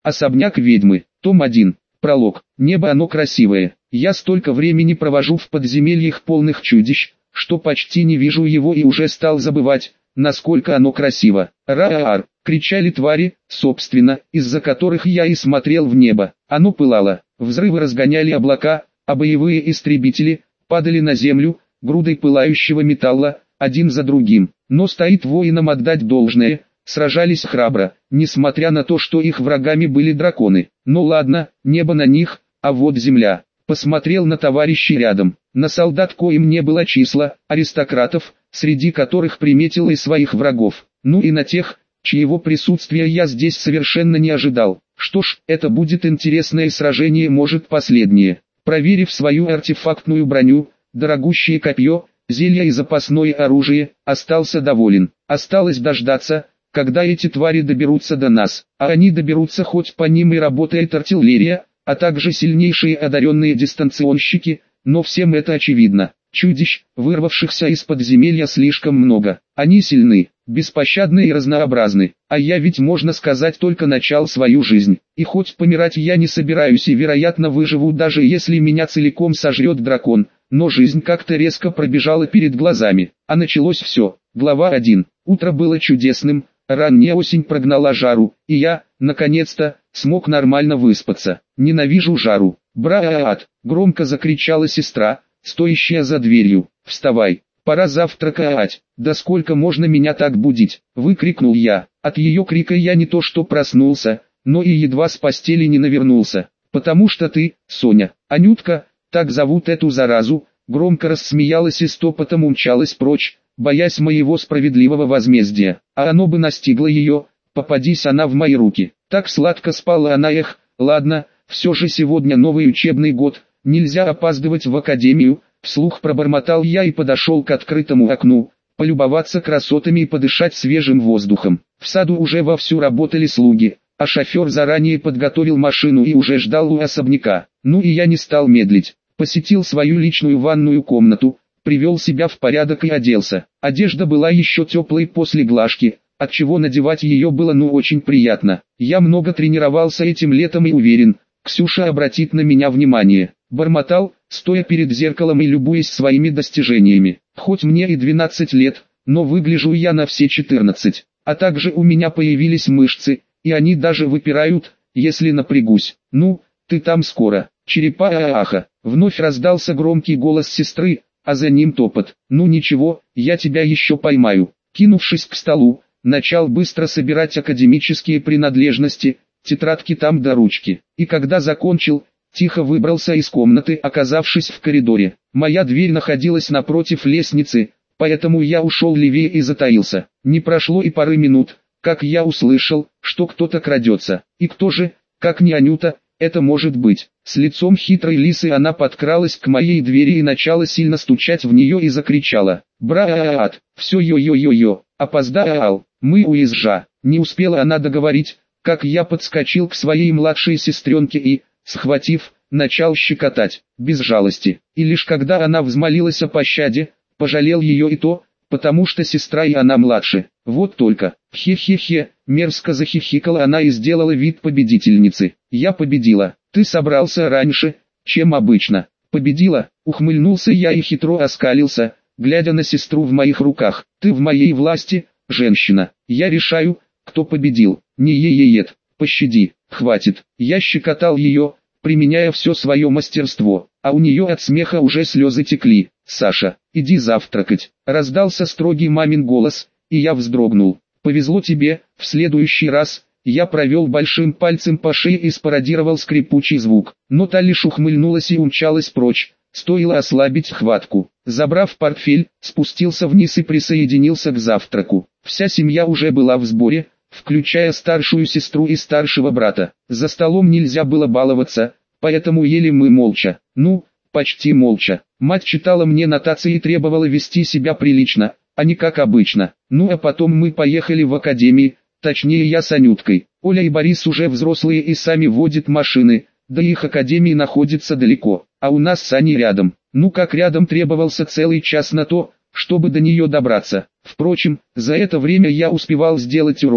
Особняк ведьмы. Том 1. Пролог. Небо оно красивое. Я столько времени провожу в подземельях полных чудищ, что почти не вижу его и уже стал забывать, насколько оно красиво. Ра-ар! Кричали твари, собственно, из-за которых я и смотрел в небо. Оно пылало, взрывы разгоняли облака, а боевые истребители падали на землю, грудой пылающего металла, один за другим. Но стоит воинам отдать должное, сражались храбро, несмотря на то, что их врагами были драконы. Ну ладно, небо на них, а вот земля. Посмотрел на товарищей рядом, на солдат, коим не было числа, аристократов, среди которых приметил и своих врагов, ну и на тех, чьего присутствия я здесь совершенно не ожидал. Что ж, это будет интересное сражение, может последнее. Проверив свою артефактную броню, дорогущее копье, зелья и запасное оружие, остался доволен. Осталось дождаться, когда эти твари доберутся до нас, а они доберутся, хоть по ним и работает артиллерия, а также сильнейшие одаренные дистанционщики, но всем это очевидно. Чудищ, вырвавшихся из подземелья, слишком много. Они сильны, беспощадны и разнообразны, а я ведь, можно сказать, только начал свою жизнь. И хоть помирать я не собираюсь и вероятно выживу, даже если меня целиком сожрет дракон, но жизнь как-то резко пробежала перед глазами. А началось все. Глава 1. Утро было чудесным, ранняя осень прогнала жару, и я, наконец-то, смог нормально выспаться. Ненавижу жару. «Браат!» — громко закричала сестра, стоящая за дверью. «Вставай, пора завтракать!» «Да сколько можно меня так будить?» — выкрикнул я. От ее крика я не то что проснулся, но и едва с постели не навернулся. «Потому что ты, Соня, Анютка, так зовут эту заразу», громко рассмеялась и стопотом умчалась прочь, боясь моего справедливого возмездия. А оно бы настигло ее, попадись она в мои руки. Так сладко спала она, ладно, все же сегодня новый учебный год, нельзя опаздывать в академию, вслух пробормотал я и подошел к открытому окну, полюбоваться красотами и подышать свежим воздухом. В саду уже вовсю работали слуги, а шофер заранее подготовил машину и уже ждал у особняка. Ну и я не стал медлить, посетил свою личную ванную комнату, привел себя в порядок и оделся. Одежда была еще теплой после глажки, отчего надевать ее было очень приятно. Я много тренировался этим летом и уверен, Ксюша обратит на меня внимание. Бормотал, стоя перед зеркалом и любуясь своими достижениями. Хоть мне и 12 лет, но выгляжу я на все 14. А также у меня появились мышцы, и они даже выпирают, если напрягусь. «Ну, ты там скоро, черепа-аха!» Вновь раздался громкий голос сестры, а за ним топот. «Ну ничего, я тебя еще поймаю». Кинувшись к столу, начал быстро собирать академические принадлежности, тетрадки там до ручки. И когда закончил, тихо выбрался из комнаты, оказавшись в коридоре. Моя дверь находилась напротив лестницы, поэтому я ушел левее и затаился. Не прошло и пары минут, как я услышал, что кто-то крадется. И кто же, как не Анюта, это может быть? С лицом хитрой лисы она подкралась к моей двери и начала сильно стучать в нее и закричала: «Браат, все йо-йо-йо-йо, опоздал, мы уезжа». Не успела она договорить, как я подскочил к своей младшей сестренке и, схватив, начал щекотать, без жалости. И лишь когда она взмолилась о пощаде, пожалел ее и то, потому что сестра и она младше. Вот только, хе-хе-хе, мерзко захихикала она и сделала вид победительницы. «Я победила, ты собрался раньше, чем обычно». «Победила», ухмыльнулся я и хитро оскалился, глядя на сестру в моих руках. «Ты в моей власти, женщина, я решаю, кто победил, не е-е-ет, пощади». «Хватит», я щекотал ее, применяя все свое мастерство, а у нее от смеха уже слезы текли. «Саша, иди завтракать», раздался строгий мамин голос, и я вздрогнул. «Повезло тебе, в следующий раз». Я провел большим пальцем по шее и спародировал скрипучий звук, но та лишь ухмыльнулась и умчалась прочь, стоило ослабить хватку. Забрав портфель, спустился вниз и присоединился к завтраку. Вся семья уже была в сборе, включая старшую сестру и старшего брата. За столом нельзя было баловаться, поэтому ели мы молча. Ну, почти молча. Мать читала мне нотации и требовала вести себя прилично, а не как обычно. Ну а потом мы поехали в академию, точнее я с Анюткой. Оля и Борис уже взрослые и сами водят машины, да их академия находится далеко, а у нас с Аней рядом. Ну как рядом, требовался целый час на то, чтобы до нее добраться. Впрочем, за это время я успевал сделать уроки,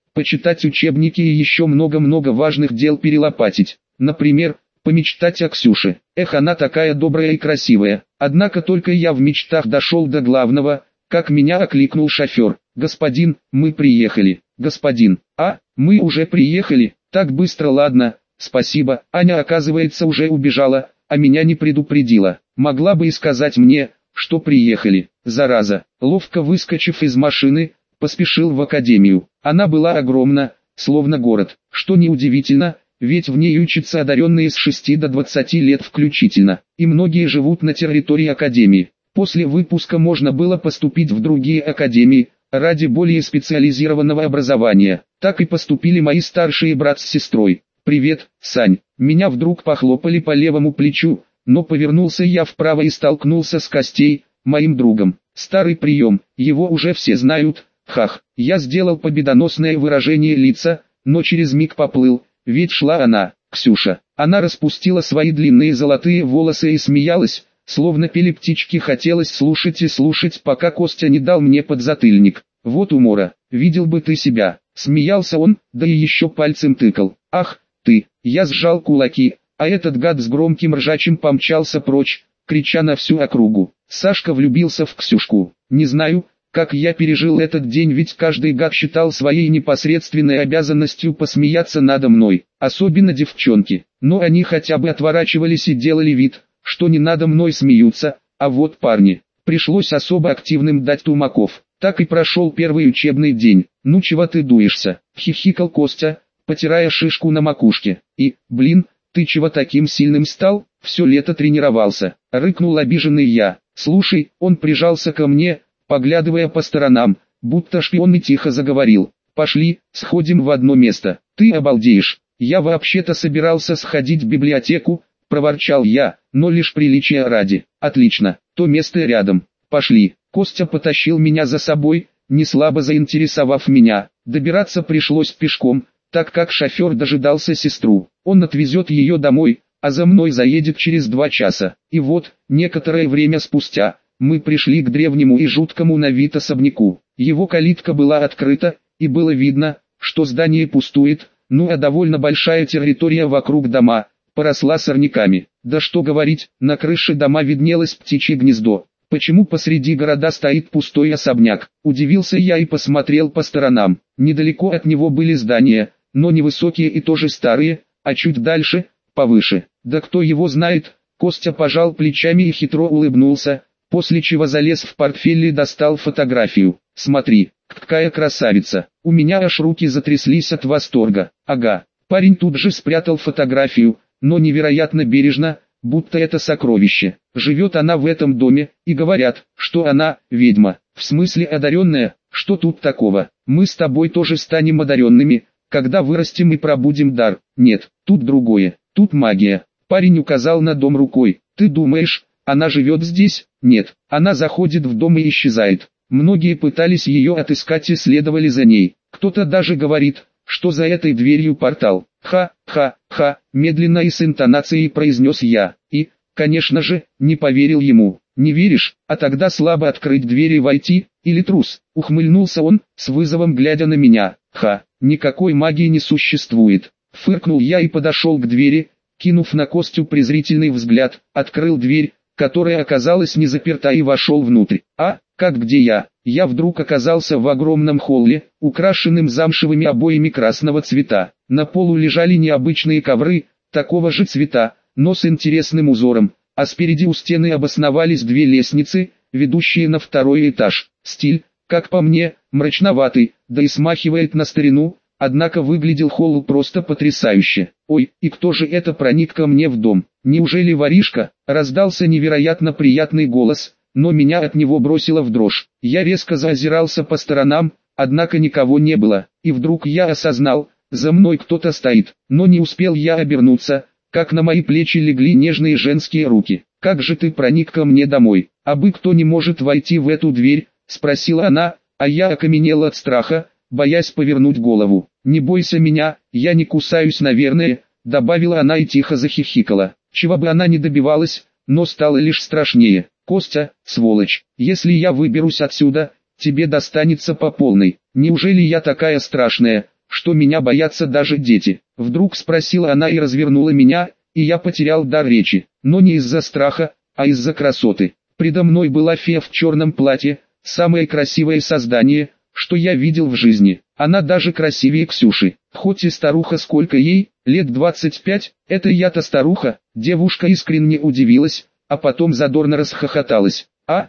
почитать учебники и еще много-много важных дел перелопатить. Например, помечтать о Ксюше. Эх, она такая добрая и красивая. Однако только я в мечтах дошел до главного, как меня окликнул шофер. «Господин, мы приехали». «Господин, мы уже приехали, так быстро, ладно, спасибо». Аня, оказывается, уже убежала, а меня не предупредила. Могла бы и сказать мне, что приехали. Зараза. Ловко выскочив из машины, поспешил в академию. Она была огромна, словно город, что неудивительно, ведь в ней учатся одаренные с 6 до 20 лет включительно, и многие живут на территории академии. После выпуска можно было поступить в другие академии, ради более специализированного образования. Так и поступили мои старшие брат с сестрой. «Привет, Сань». Меня вдруг похлопали по левому плечу, но повернулся я вправо и столкнулся с Костей, моим другом. Старый прием, его уже все знают. Хах, я сделал победоносное выражение лица, но через миг поплыл, ведь шла она, Ксюша. Она распустила свои длинные золотые волосы и смеялась, словно пели птички. Хотелось слушать и слушать, пока Костя не дал мне подзатыльник. Вот умора, видел бы ты себя. Смеялся он, да и еще пальцем тыкал. Ах, ты, я сжал кулаки, а этот гад с громким ржачем помчался прочь, крича на всю округу. Сашка влюбился в Ксюшку. Не знаю, как я пережил этот день, ведь каждый гад считал своей непосредственной обязанностью посмеяться надо мной, особенно девчонки. Но они хотя бы отворачивались и делали вид, что не надо мной смеются, а вот парни. Пришлось особо активным дать тумаков. Так и прошел первый учебный день. «Ну чего ты дуешься?» — хихикал Костя, потирая шишку на макушке. «И, блин, ты чего таким сильным стал? Все лето тренировался», — рыкнул обиженный я. «Слушай», — он прижался ко мне, поглядывая по сторонам, будто шпион, и тихо заговорил. «Пошли, сходим в одно место. Ты обалдеешь. Я вообще-то собирался сходить в библиотеку», — проворчал я, но лишь приличия ради. «Отлично, то место рядом. Пошли». Костя потащил меня за собой, не слабо заинтересовав меня. Добираться пришлось пешком, так как шофер дожидался сестру. Он отвезет ее домой, а за мной заедет через 2 часа. И вот, некоторое время спустя, мы пришли к древнему и жуткому на вид особняку. Его калитка была открыта, и было видно, что здание пустует, а довольно большая территория вокруг дома поросла сорняками. Да что говорить, на крыше дома виднелось птичье гнездо. «Почему посреди города стоит пустой особняк?» – удивился я и посмотрел по сторонам. Недалеко от него были здания, но невысокие и тоже старые, а чуть дальше, повыше. Да кто его знает? Костя пожал плечами и хитро улыбнулся, после чего залез в портфель и достал фотографию. «Смотри, какая красавица!» У меня аж руки затряслись от восторга. Ага, парень тут же спрятал фотографию, но невероятно бережно, будто это сокровище. Живет она в этом доме, и говорят, что она ведьма. В смысле одаренная? Что тут такого? Мы с тобой тоже станем одаренными, когда вырастем и пробудим дар. Нет, тут другое, тут магия. Парень указал на дом рукой. Ты думаешь, она живет здесь? Нет, она заходит в дом и исчезает. Многие пытались ее отыскать и следовали за ней. Кто-то даже говорит, что за этой дверью портал. Ха-ха-ха, медленно и с интонацией произнес я. И, конечно же, не поверил ему. Не веришь, а тогда слабо открыть дверь и войти, или трус? Ухмыльнулся он, с вызовом глядя на меня. Никакой магии не существует. Фыркнул я и подошел к двери, кинув на Костю презрительный взгляд, открыл дверь, которая оказалась не заперта, и вошел внутрь. Как где я? Я вдруг оказался в огромном холле, украшенным замшевыми обоями красного цвета. На полу лежали необычные ковры, такого же цвета, но с интересным узором, а спереди у стены обосновались 2 лестницы, ведущие на 2-й этаж. Стиль, как по мне, мрачноватый, да и смахивает на старину, однако выглядел холл просто потрясающе. Ой, и кто же это проник ко мне в дом? Неужели воришка? Раздался невероятно приятный голос, но меня от него бросило в дрожь. Я резко заозирался по сторонам, однако никого не было, и вдруг я осознал, за мной кто-то стоит, но не успел я обернуться, как на мои плечи легли нежные женские руки. «Как же ты проник ко мне домой? Кто не может войти в эту дверь?» — спросила она, а я окаменел от страха, боясь повернуть голову. «Не бойся меня, я не кусаюсь, наверное», — добавила она и тихо захихикала. Чего бы она ни добивалась, но стало лишь страшнее. «Костя, сволочь, если я выберусь отсюда, тебе достанется по полной. Неужели я такая страшная, что меня боятся даже дети. Вдруг спросила она и развернула меня, и я потерял дар речи, но не из-за страха, а из-за красоты. Предо мной была фея в черном платье, самое красивое создание, что я видел в жизни. Она даже красивее Ксюши. Хоть и старуха, сколько ей, лет 25, это я-то старуха. Девушка искренне удивилась, а потом задорно расхохоталась.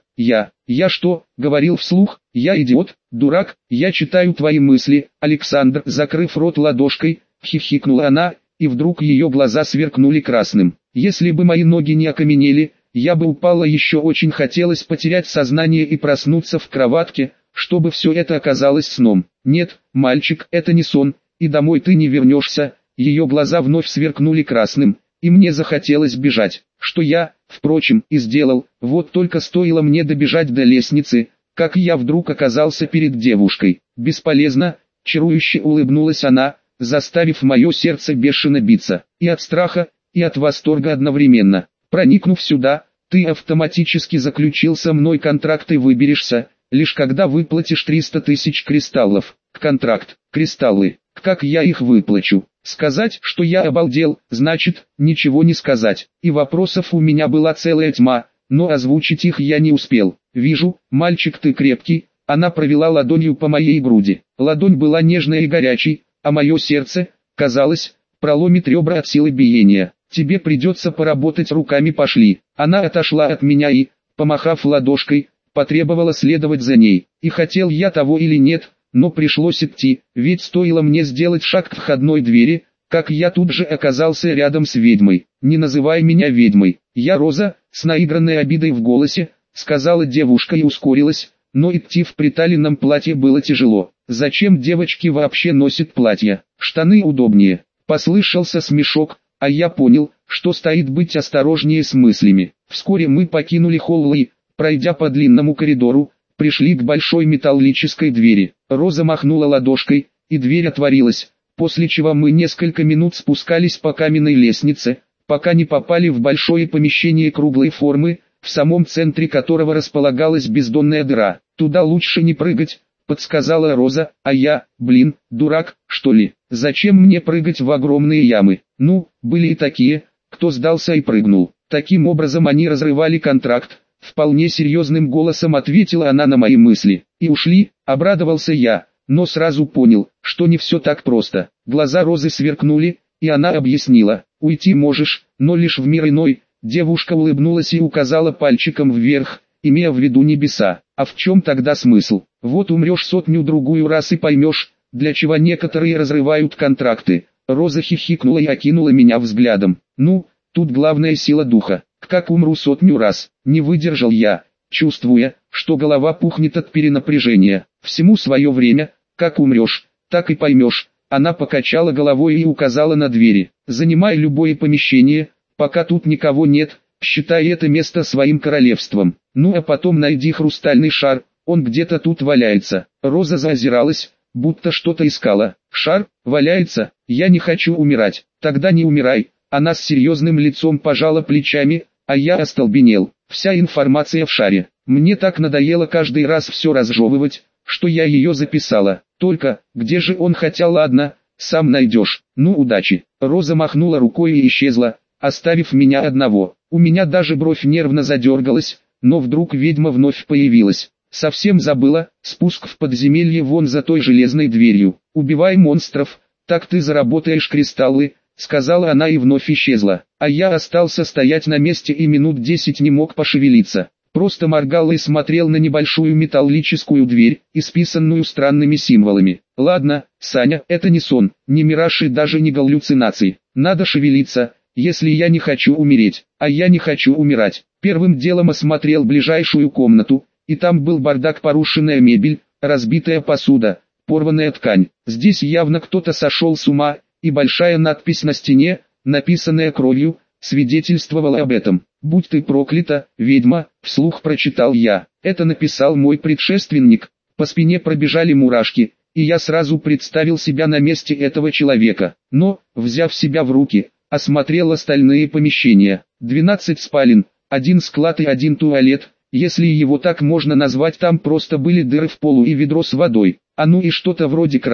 Я что, говорил вслух, я идиот, дурак, я читаю твои мысли, Александр, закрыв рот ладошкой, хихикнула она, и вдруг ее глаза сверкнули красным. Если бы мои ноги не окаменели, я бы упала. Еще очень хотелось потерять сознание и проснуться в кроватке, чтобы все это оказалось сном. Нет, мальчик, это не сон, и домой ты не вернешься. Ее глаза вновь сверкнули красным, и мне захотелось бежать, что я, впрочем, и сделал. Вот только стоило мне добежать до лестницы, как я вдруг оказался перед девушкой. Бесполезно, чарующе улыбнулась она, заставив мое сердце бешено биться, и от страха, и от восторга одновременно. Проникнув сюда, ты автоматически заключил со мной контракт и выберешься, лишь когда выплатишь 300 тысяч кристаллов. Контракт, кристаллы, как я их выплачу? Сказать, что я обалдел, значит, ничего не сказать. И вопросов у меня была целая тьма, но озвучить их я не успел. Вижу, мальчик, ты крепкий. Она провела ладонью по моей груди. Ладонь была нежной и горячей, а мое сердце, казалось, проломит ребра от силы биения. Тебе придется поработать руками, пошли. Она отошла от меня и, помахав ладошкой, потребовала следовать за ней. И хотел я того или нет, но пришлось идти, ведь стоило мне сделать шаг к входной двери, как я тут же оказался рядом с ведьмой. Не называй меня ведьмой, я Роза, с наигранной обидой в голосе, сказала девушка и ускорилась, но идти в приталенном платье было тяжело. Зачем девочки вообще носят платья? Штаны удобнее. Послышался смешок, а я понял, что стоит быть осторожнее с мыслями. Вскоре мы покинули холл и, пройдя по длинному коридору, пришли к большой металлической двери. Роза махнула ладошкой, и дверь отворилась, после чего мы несколько минут спускались по каменной лестнице, пока не попали в большое помещение круглой формы, в самом центре которого располагалась бездонная дыра. Туда лучше не прыгать, подсказала Роза, а я, дурак, что ли? Зачем мне прыгать в огромные ямы? Ну, были и такие, кто сдался и прыгнул. Таким образом они разрывали контракт. Вполне серьезным голосом ответила она на мои мысли. И ушли, обрадовался я, но сразу понял, что не все так просто. Глаза Розы сверкнули, и она объяснила: уйти можешь, но лишь в мир иной. Девушка улыбнулась и указала пальчиком вверх, имея в виду небеса. А в чем тогда смысл? Вот умрешь 100-другую раз и поймешь, для чего некоторые разрывают контракты. Роза хихикнула и окинула меня взглядом. Ну, тут главная сила духа. Как умру 100 раз, не выдержал я, чувствуя, что голова пухнет от перенапряжения. Всему свое время, как умрешь, так и поймешь. Она покачала головой и указала на двери. Занимай любое помещение, пока тут никого нет, считай это место своим королевством. Ну а потом найди хрустальный шар, он где-то тут валяется. Роза заозиралась, будто что-то искала. Шар, валяется, я не хочу умирать. Тогда не умирай. Она с серьезным лицом пожала плечами, а я остолбенел. Вся информация в шаре. Мне так надоело каждый раз все разжевывать, что я ее записала. Только, где же он, хотя ладно, сам найдешь. Ну удачи. Роза махнула рукой и исчезла, оставив меня одного. У меня даже бровь нервно задергалась, но вдруг ведьма вновь появилась. Совсем забыла, спуск в подземелье вон за той железной дверью. Убивай монстров, так ты заработаешь кристаллы, сказала она и вновь исчезла. А я остался стоять на месте и минут 10 не мог пошевелиться. Просто моргал и смотрел на небольшую металлическую дверь, исписанную странными символами. Ладно, Саня, это не сон, не мираж и даже не галлюцинации. Надо шевелиться, если я не хочу умереть. А я не хочу умирать. Первым делом осмотрел ближайшую комнату, и там был бардак, порушенная мебель, разбитая посуда, порванная ткань. Здесь явно кто-то сошел с ума, и большая надпись на стене, написанная кровью, свидетельствовала об этом. «Будь ты проклята, ведьма», — вслух прочитал я. Это написал мой предшественник. По спине пробежали мурашки, и я сразу представил себя на месте этого человека. Но, взяв себя в руки, осмотрел остальные помещения. 12 спален, 1 склад и 1 туалет, если его так можно назвать. Там просто были дыры в полу и ведро с водой. А ну и что-то вроде крана,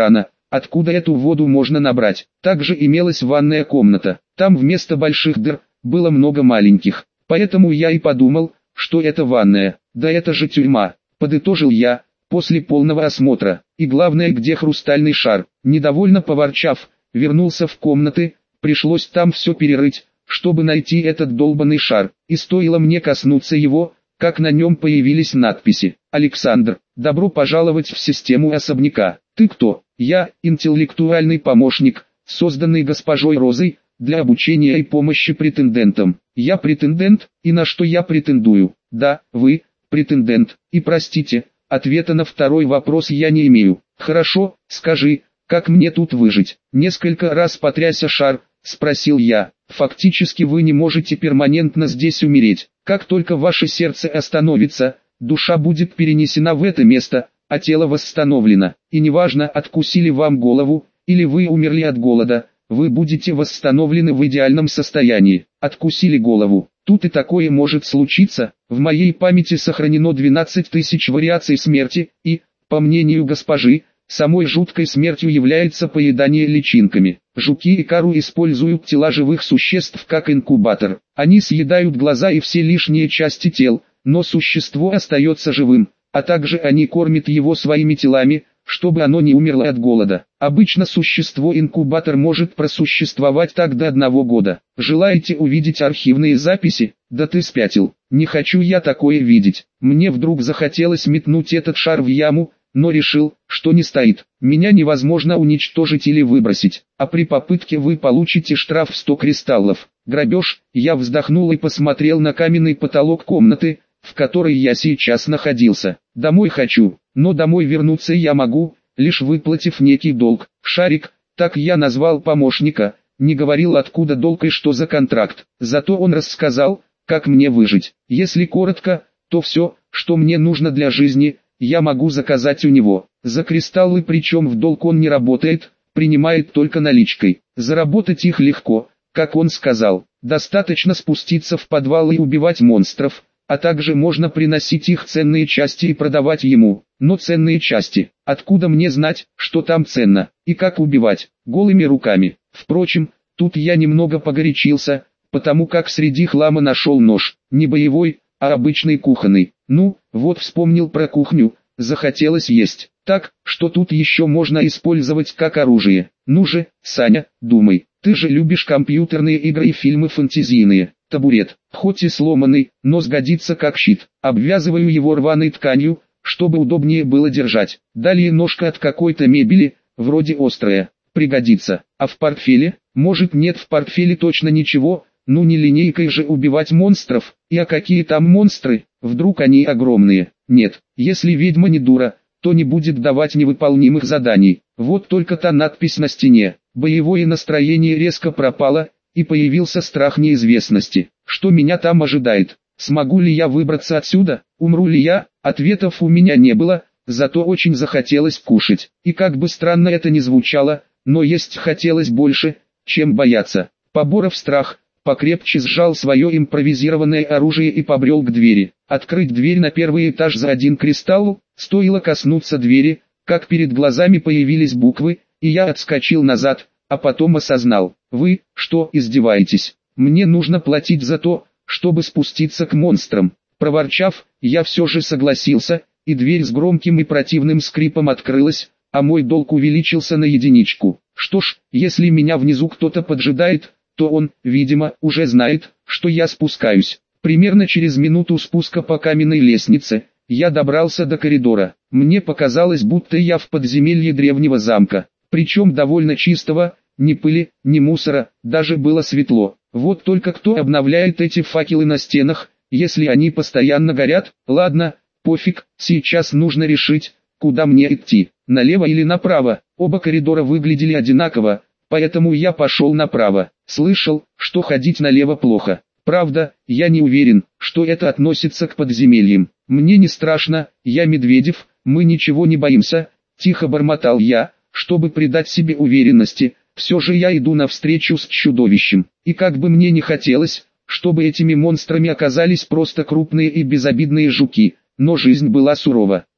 откуда эту воду можно набрать. Также имелась ванная комната. Там вместо больших дыр было много маленьких. Поэтому я и подумал, что это ванная. Да это же тюрьма, подытожил я, после полного осмотра. И главное, где хрустальный шар? Недовольно поворчав, вернулся в комнаты, пришлось там все перерыть, чтобы найти этот долбанный шар. И стоило мне коснуться его, как на нем появились надписи. «Александр, добро пожаловать в систему особняка. Ты кто?» «Я, интеллектуальный помощник, созданный госпожой Розой, для обучения и помощи претендентам». «Я претендент, и на что я претендую?» «Да, вы, претендент, и простите, ответа на второй вопрос я не имею». «Хорошо, скажи, как мне тут выжить?» Несколько раз потряся шар, спросил я. «Фактически вы не можете перманентно здесь умереть. Как только ваше сердце остановится, душа будет перенесена в это место, а тело восстановлено. И неважно, откусили вам голову, или вы умерли от голода, вы будете восстановлены в идеальном состоянии. Откусили голову. Тут и такое может случиться. В моей памяти сохранено 12 тысяч вариаций смерти, и, по мнению госпожи, самой жуткой смертью является поедание личинками. Жуки и кару используют тела живых существ как инкубатор. Они съедают глаза и все лишние части тел, но существо остается живым, а также они кормят его своими телами, чтобы оно не умерло от голода. Обычно существо-инкубатор может просуществовать так до 1 года. Желаете увидеть архивные записи? Да ты спятил. Не хочу я такое видеть. Мне вдруг захотелось метнуть этот шар в яму, но решил, что не стоит. Меня невозможно уничтожить или выбросить, а при попытке вы получите штраф в 100 кристаллов. Грабеж. Я вздохнул и посмотрел на каменный потолок комнаты, в которой я сейчас находился. Домой хочу, но домой вернуться я могу, лишь выплатив некий долг. Шарик, так я назвал помощника, не говорил откуда долг и что за контракт. Зато он рассказал, как мне выжить. Если коротко, то все, что мне нужно для жизни, я могу заказать у него. За кристаллы, причем в долг он не работает, принимает только наличкой. Заработать их легко, как он сказал. Достаточно спуститься в подвал и убивать монстров, а также можно приносить их ценные части и продавать ему. Но ценные части, откуда мне знать, что там ценно, и как убивать? Голыми руками. Впрочем, тут я немного погорячился, потому как среди хлама нашел нож, не боевой, а обычный кухонный. Ну, вот вспомнил про кухню, захотелось есть. Так, что тут еще можно использовать как оружие? Ну же, Саня, думай, ты же любишь компьютерные игры и фильмы фэнтезийные. Табурет, хоть и сломанный, но сгодится как щит. Обвязываю его рваной тканью, чтобы удобнее было держать. Далее ножка от какой-то мебели, вроде острая, пригодится. А в портфеле? Может, нет, в портфеле точно ничего. Ну не линейкой же убивать монстров, и какие там монстры, вдруг они огромные. Нет, если ведьма не дура, то не будет давать невыполнимых заданий. Вот только та надпись на стене. Боевое настроение резко пропало, и появился страх неизвестности. Что меня там ожидает? Смогу ли я выбраться отсюда? Умру ли я? Ответов у меня не было, зато очень захотелось кушать. И как бы странно это ни звучало, но есть хотелось больше, чем бояться. Поборов страх, покрепче сжал свое импровизированное оружие и побрел к двери. Открыть дверь на первый этаж за 1 кристалл, стоило коснуться двери, как перед глазами появились буквы, и я отскочил назад, а потом осознал. Вы, что, издеваетесь? Мне нужно платить за то, чтобы спуститься к монстрам. Проворчав, я все же согласился, и дверь с громким и противным скрипом открылась, а мой долг увеличился на 1. Что ж, если меня внизу кто-то поджидает, то он, видимо, уже знает, что я спускаюсь. Примерно через минуту спуска по каменной лестнице, я добрался до коридора. Мне показалось, будто я в подземелье древнего замка, причем довольно чистого, ни пыли, ни мусора, даже было светло. Вот только кто обновляет эти факелы на стенах, если они постоянно горят? Ладно, пофиг, сейчас нужно решить, куда мне идти, налево или направо. Оба коридора выглядели одинаково, поэтому я пошел направо. Слышал, что ходить налево плохо. Правда, я не уверен, что это относится к подземельям. Мне не страшно, я Медведев, мы ничего не боимся, тихо бормотал я, чтобы придать себе уверенности. Все же я иду навстречу с чудовищем, и как бы мне не хотелось, чтобы этими монстрами оказались просто крупные и безобидные жуки, но жизнь была сурова.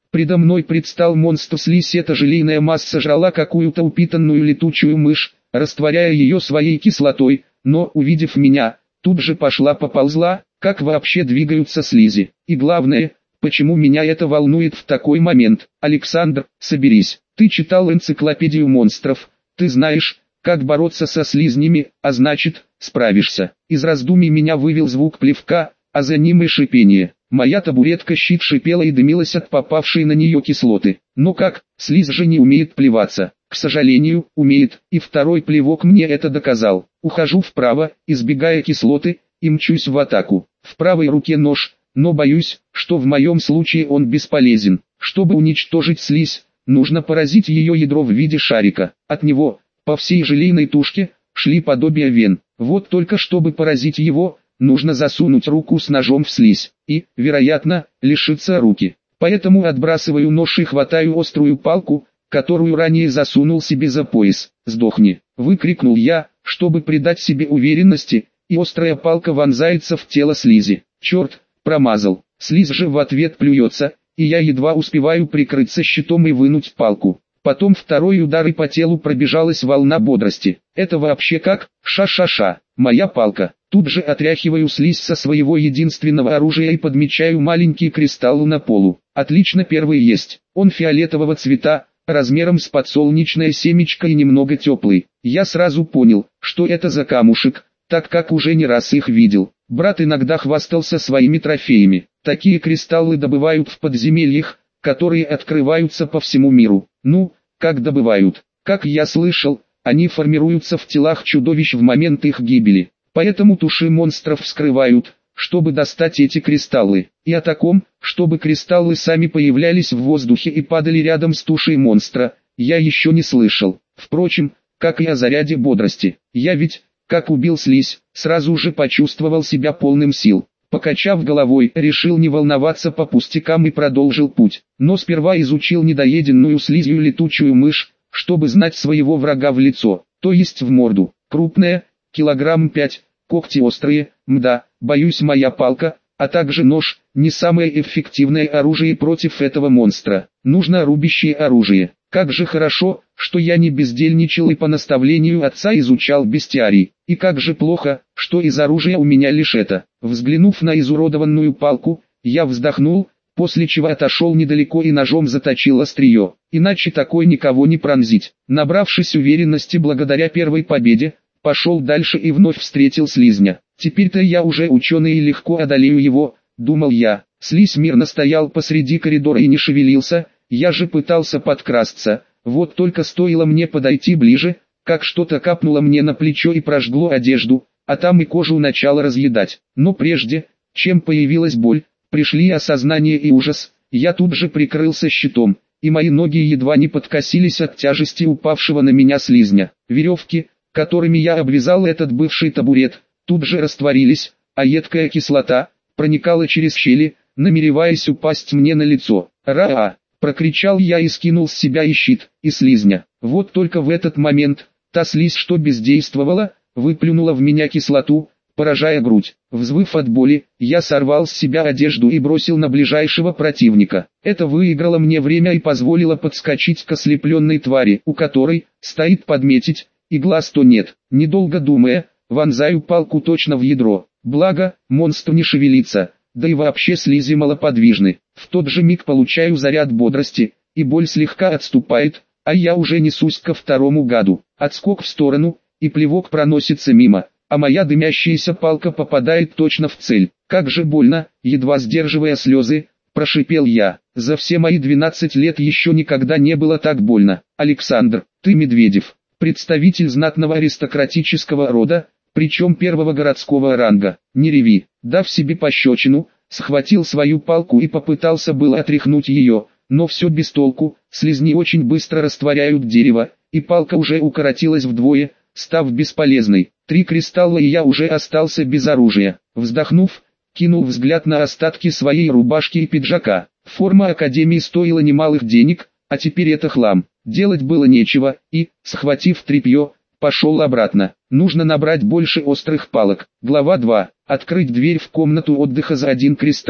Предо мной предстал монстр-слизь. Эта желейная масса жрала какую-то упитанную летучую мышь, растворяя ее своей кислотой, но, увидев меня, тут же поползла. Как вообще двигаются слизи? И главное, почему меня это волнует в такой момент? Александр, соберись. Ты читал энциклопедию монстров, ты знаешь, как бороться со слизнями, а значит, справишься. Из раздумий меня вывел звук плевка, а за ним и шипение. Моя табуретка-щит шипела и дымилась от попавшей на нее кислоты. Но как, слизь же не умеет плеваться. К сожалению, умеет, и второй плевок мне это доказал. Ухожу вправо, избегая кислоты, и мчусь в атаку. В правой руке нож, но боюсь, что в моем случае он бесполезен. Чтобы уничтожить слизь, нужно поразить ее ядро в виде шарика. От него, по всей желейной тушке, шли подобия вен. Вот только чтобы поразить его, нужно засунуть руку с ножом в слизь, и, вероятно, лишиться руки. Поэтому отбрасываю нож и хватаю острую палку, которую ранее засунул себе за пояс. «Сдохни!» — выкрикнул я, чтобы придать себе уверенности, и острая палка вонзается в тело слизи. Черт, промазал. Слизь же в ответ плюется, и я едва успеваю прикрыться щитом и вынуть палку. Потом второй удар, и по телу пробежалась волна бодрости. Это вообще как? Ша-ша-ша. Моя палка. Тут же отряхиваю слизь со своего единственного оружия и подмечаю маленький кристалл на полу. Отлично, первый есть. Он фиолетового цвета, размером с подсолнечное семечко и немного теплый. Я сразу понял, что это за камушек, так как уже не раз их видел. Брат иногда хвастался своими трофеями. Такие кристаллы добывают в подземельях, которые открываются по всему миру. Ну, как добывают? Как я слышал, они формируются в телах чудовищ в момент их гибели. Поэтому туши монстров вскрывают, чтобы достать эти кристаллы. И о таком, чтобы кристаллы сами появлялись в воздухе и падали рядом с тушей монстра, я еще не слышал. Впрочем, как и о заряде бодрости. Я ведь, как убил слизь, сразу же почувствовал себя полным сил. Покачав головой, решил не волноваться по пустякам и продолжил путь. Но сперва изучил недоеденную слизью летучую мышь, чтобы знать своего врага в лицо, то есть в морду. Крупная, килограмм 5, когти острые, мда, боюсь, моя палка, а также нож, не самое эффективное оружие против этого монстра. Нужно рубящее оружие. Как же хорошо, что я не бездельничал и по наставлению отца изучал бестиарий. И как же плохо, что из оружия у меня лишь это. Взглянув на изуродованную палку, я вздохнул, после чего отошел недалеко и ножом заточил острие. Иначе такой никого не пронзить. Набравшись уверенности благодаря первой победе, пошел дальше и вновь встретил слизня. Теперь-то я уже ученый и легко одолею его, думал я. Слизь мирно стоял посреди коридора и не шевелился, я же пытался подкрасться. Вот только стоило мне подойти ближе, как что-то капнуло мне на плечо и прожгло одежду, а там и кожу начало разъедать. Но прежде, чем появилась боль, пришли осознание и ужас. Я тут же прикрылся щитом, и мои ноги едва не подкосились от тяжести упавшего на меня слизня. Веревки, которыми я обвязал этот бывший табурет, тут же растворились, а едкая кислота проникала через щели, намереваясь упасть мне на лицо. «Ра-а!» — прокричал я и скинул с себя и щит, и слизня. Вот только в этот момент, та слизь, что бездействовала, выплюнула в меня кислоту, поражая грудь. Взвыв от боли, я сорвал с себя одежду и бросил на ближайшего противника. Это выиграло мне время и позволило подскочить к ослепленной твари, у которой, стоит подметить, и глаз то нет. Недолго думая, вонзаю палку точно в ядро. Благо, монстр не шевелится, да и вообще слизи малоподвижны. В тот же миг получаю заряд бодрости, и боль слегка отступает, а я уже несусь ко второму гаду. Отскок в сторону, и плевок проносится мимо, а моя дымящаяся палка попадает точно в цель. Как же больно, едва сдерживая слезы, прошипел я. За все мои 12 лет еще никогда не было так больно. Александр, ты Медведев, представитель знатного аристократического рода, причем первого городского ранга. Не реви. Дав себе пощечину, схватил свою палку и попытался было отряхнуть ее, но все без толку. Слизни очень быстро растворяют дерево, и палка уже укоротилась вдвое, став бесполезной. 3 кристалла, и я уже остался без оружия. Вздохнув, кинул взгляд на остатки своей рубашки и пиджака. Форма академии стоила немалых денег, а теперь это хлам. Делать было нечего, и, схватив тряпье, пошел обратно. Нужно набрать больше острых палок. Глава 2. Открыть дверь в комнату отдыха за 1 кристалл.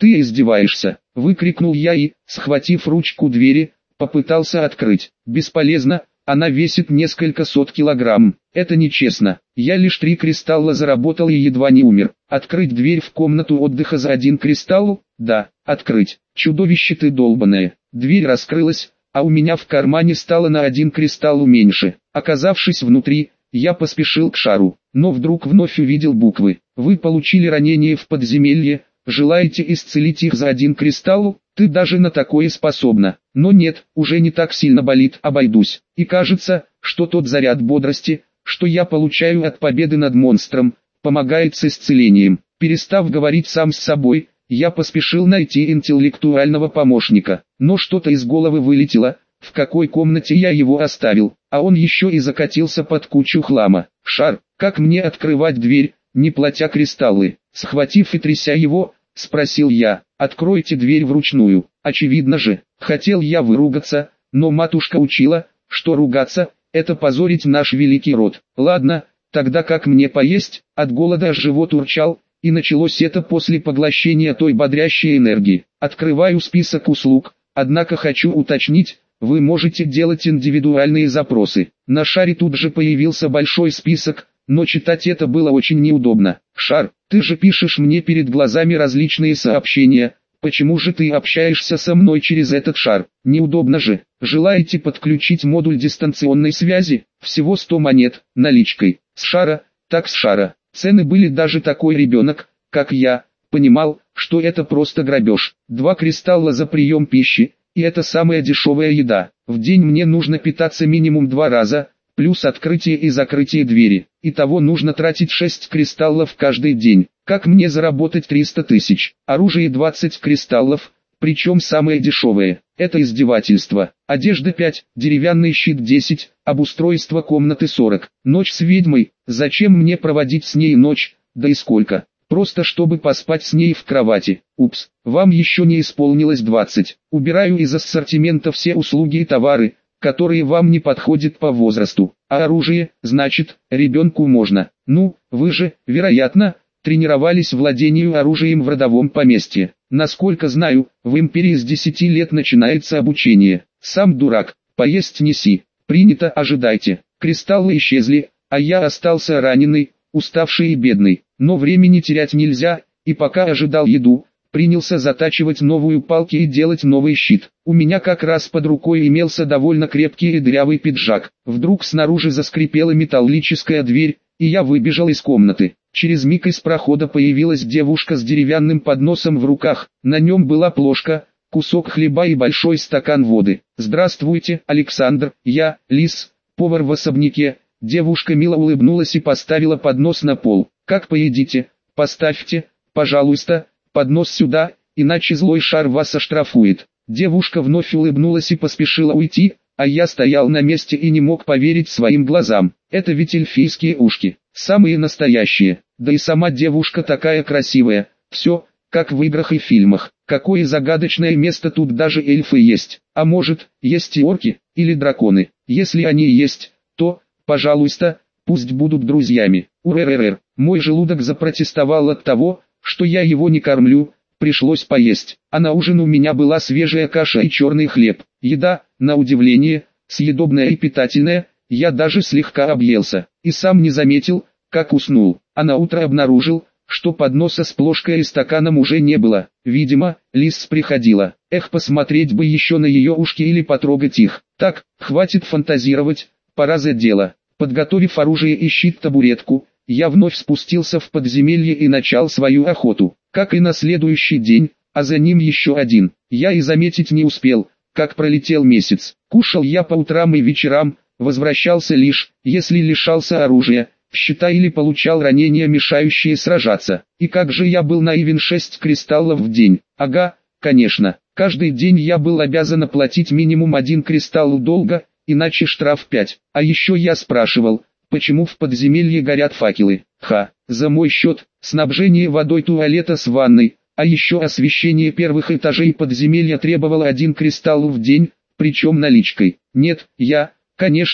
«Ты издеваешься!» – выкрикнул я и, схватив ручку двери, попытался открыть. «Бесполезно, она весит несколько сот килограмм. Это нечестно. Я лишь 3 кристалла заработал и едва не умер. Открыть дверь в комнату отдыха за 1 кристалл? Да, открыть. Чудовище ты долбаное!» Дверь раскрылась, а у меня в кармане стало на 1 кристалл меньше. Оказавшись внутри, я поспешил к шару, но вдруг вновь увидел буквы. «Вы получили ранение в подземелье, желаете исцелить их за 1 кристалл? Ты даже на такое способна». Но нет, уже не так сильно болит, обойдусь. И кажется, что тот заряд бодрости, что я получаю от победы над монстром, помогает с исцелением. Перестав говорить сам с собой, я поспешил найти интеллектуального помощника. Но что-то из головы вылетело, в какой комнате я его оставил, а он еще и закатился под кучу хлама. «Шар, как мне открывать дверь, не платя кристаллы?» Схватив и тряся его, спросил я. «Откройте дверь вручную». Очевидно же, хотел я выругаться, но матушка учила, что ругаться – это позорить наш великий род. Ладно, тогда как мне поесть? От голода живот урчал, и началось это после поглощения той бодрящей энергии. Открываю список услуг, однако хочу уточнить, вы можете делать индивидуальные запросы. На шаре тут же появился большой список, но читать это было очень неудобно. «Шар, ты же пишешь мне перед глазами различные сообщения, почему же ты общаешься со мной через этот шар? Неудобно же. Желаете подключить модуль дистанционной связи? Всего 100 монет, наличкой. С шара, так с шара». Цены были даже такой ребенок, как я, понимал, что это просто грабеж. 2 кристалла за прием пищи, и это самая дешевая еда. В день мне нужно питаться минимум 2 раза, плюс открытие и закрытие двери. Итого нужно тратить 6 кристаллов каждый день. Как мне заработать 300 тысяч? Оружие 20 кристаллов, причем самое дешевое. Это издевательство. Одежда 5, деревянный щит 10, обустройство комнаты 40. Ночь с ведьмой, зачем мне проводить с ней ночь, да и сколько? Просто чтобы поспать с ней в кровати. Упс, вам еще не исполнилось 20. Убираю из ассортимента все услуги и товары, которые вам не подходят по возрасту. А оружие, значит, ребенку можно. Ну, вы же, вероятно, тренировались владению оружием в родовом поместье. Насколько знаю, в империи с 10 лет начинается обучение. Сам дурак, поесть неси. Принято, ожидайте. Кристаллы исчезли, а я остался раненый, уставший и бедный. Но времени терять нельзя, и пока ожидал еду, принялся затачивать новую палки и делать новый щит. У меня как раз под рукой имелся довольно крепкий и дырявый пиджак. Вдруг снаружи заскрипела металлическая дверь, и я выбежал из комнаты. Через миг из прохода появилась девушка с деревянным подносом в руках. На нем была плошка, кусок хлеба и большой стакан воды. «Здравствуйте, Александр, я, Лис, повар в особняке». Девушка мило улыбнулась и поставила поднос на пол. «Как поедите? Поставьте, пожалуйста, поднос сюда, иначе злой шар вас оштрафует». Девушка вновь улыбнулась и поспешила уйти, а я стоял на месте и не мог поверить своим глазам. Это ведь эльфийские ушки, самые настоящие. Да и сама девушка такая красивая. Все, как в играх и фильмах. Какое загадочное место, тут даже эльфы есть. А может, есть и орки, или драконы. Если они есть, то, пожалуйста, пусть будут друзьями. Урррр. Мой желудок запротестовал от того, что я его не кормлю, пришлось поесть. А на ужин у меня была свежая каша и черный хлеб. Еда, на удивление, съедобная и питательная, я даже слегка объелся. И сам не заметил, как уснул. А на утро обнаружил, что подноса с плошкой и стаканом уже не было. Видимо, Лис приходила. Эх, посмотреть бы еще на ее ушки или потрогать их. Так, хватит фантазировать, пора за дело. Подготовив оружие и щит-табуретку, я вновь спустился в подземелье и начал свою охоту. Как и на следующий день, а за ним еще один. Я и заметить не успел, как пролетел месяц. Кушал я по утрам и вечерам, возвращался лишь, если лишался оружия, щита или получал ранения, мешающие сражаться. И как же я был наивен, 6 кристаллов в день. Ага, конечно, каждый день я был обязан оплатить минимум 1 кристалл долга, иначе штраф 5. А еще я спрашивал, почему в подземелье горят факелы. За мой счет, снабжение водой туалета с ванной, а еще освещение первых этажей подземелья требовало 1 кристалл в день, причем наличкой. Нет, я, конечно,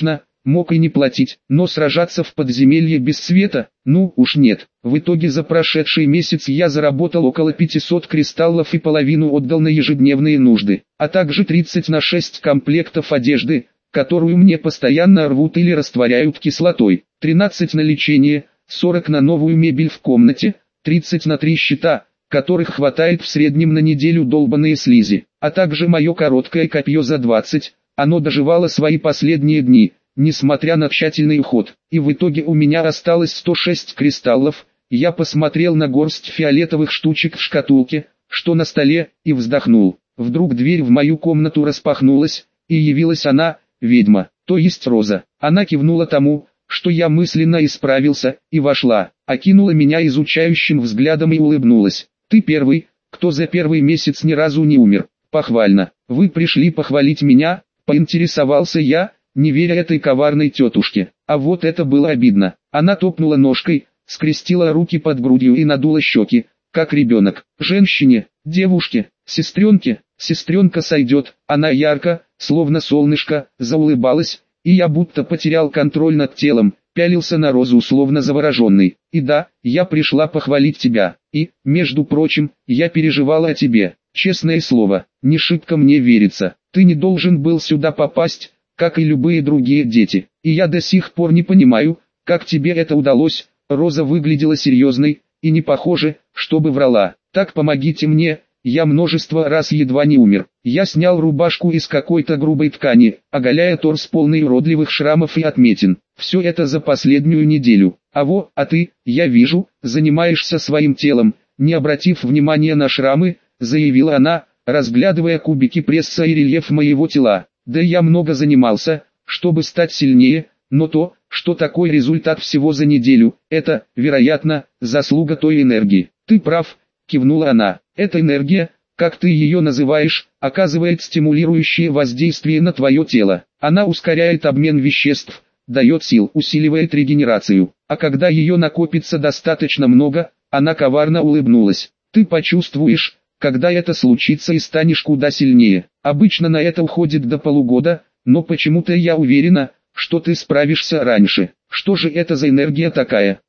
мог и не платить, но сражаться в подземелье без света, ну уж нет. В итоге за прошедший месяц я заработал около 500 кристаллов и половину отдал на ежедневные нужды, а также 30 на 6 комплектов одежды, которую мне постоянно рвут или растворяют кислотой, 13 на лечение, 40 на новую мебель в комнате, 30 на 3 щита, которых хватает в среднем на неделю долбаные слизи, а также мое короткое копье за 20, оно доживало свои последние дни, несмотря на тщательный уход, и в итоге у меня осталось 106 кристаллов. Я посмотрел на горсть фиолетовых штучек в шкатулке, что на столе, и вздохнул. Вдруг дверь в мою комнату распахнулась, и явилась она, ведьма, то есть Роза. Она кивнула тому, что я мысленно исправился, и вошла, окинула меня изучающим взглядом и улыбнулась. «Ты первый, кто за первый месяц ни разу не умер. Похвально. Вы пришли похвалить меня?» — поинтересовался я, не веря этой коварной тетушке. А вот это было обидно. Она топнула ножкой, скрестила руки под грудью и надула щеки, как ребенок. «Женщине, девушке, сестренке, сестренка сойдет». Она ярко, словно солнышко, заулыбалась, и я будто потерял контроль над телом, пялился на Розу словно завороженный. «И да, я пришла похвалить тебя, и, между прочим, я переживала о тебе. Честное слово, не шибко мне верится. Ты не должен был сюда попасть, как и любые другие дети. И я до сих пор не понимаю, как тебе это удалось». Роза выглядела серьезной, и не похоже, чтобы врала. «Так помогите мне, я множество раз едва не умер». Я снял рубашку из какой-то грубой ткани, оголяя торс полный уродливых шрамов и отметин. Все это за последнюю неделю. А ты, я вижу, занимаешься своим телом, не обратив внимания на шрамы, заявила она, разглядывая кубики пресса и рельеф моего тела. Да я много занимался, чтобы стать сильнее, но то, что такой результат всего за неделю, это, вероятно, заслуга той энергии. Ты прав, кивнула она. Эта энергия, как ты ее называешь, оказывает стимулирующее воздействие на твое тело. Она ускоряет обмен веществ, дает сил, усиливает регенерацию. А когда ее накопится достаточно много, она коварно улыбнулась. Ты почувствуешь, когда это случится, и станешь куда сильнее. Обычно на это уходит до полугода, но почему-то я уверена, что ты справишься раньше. Что же это за энергия такая?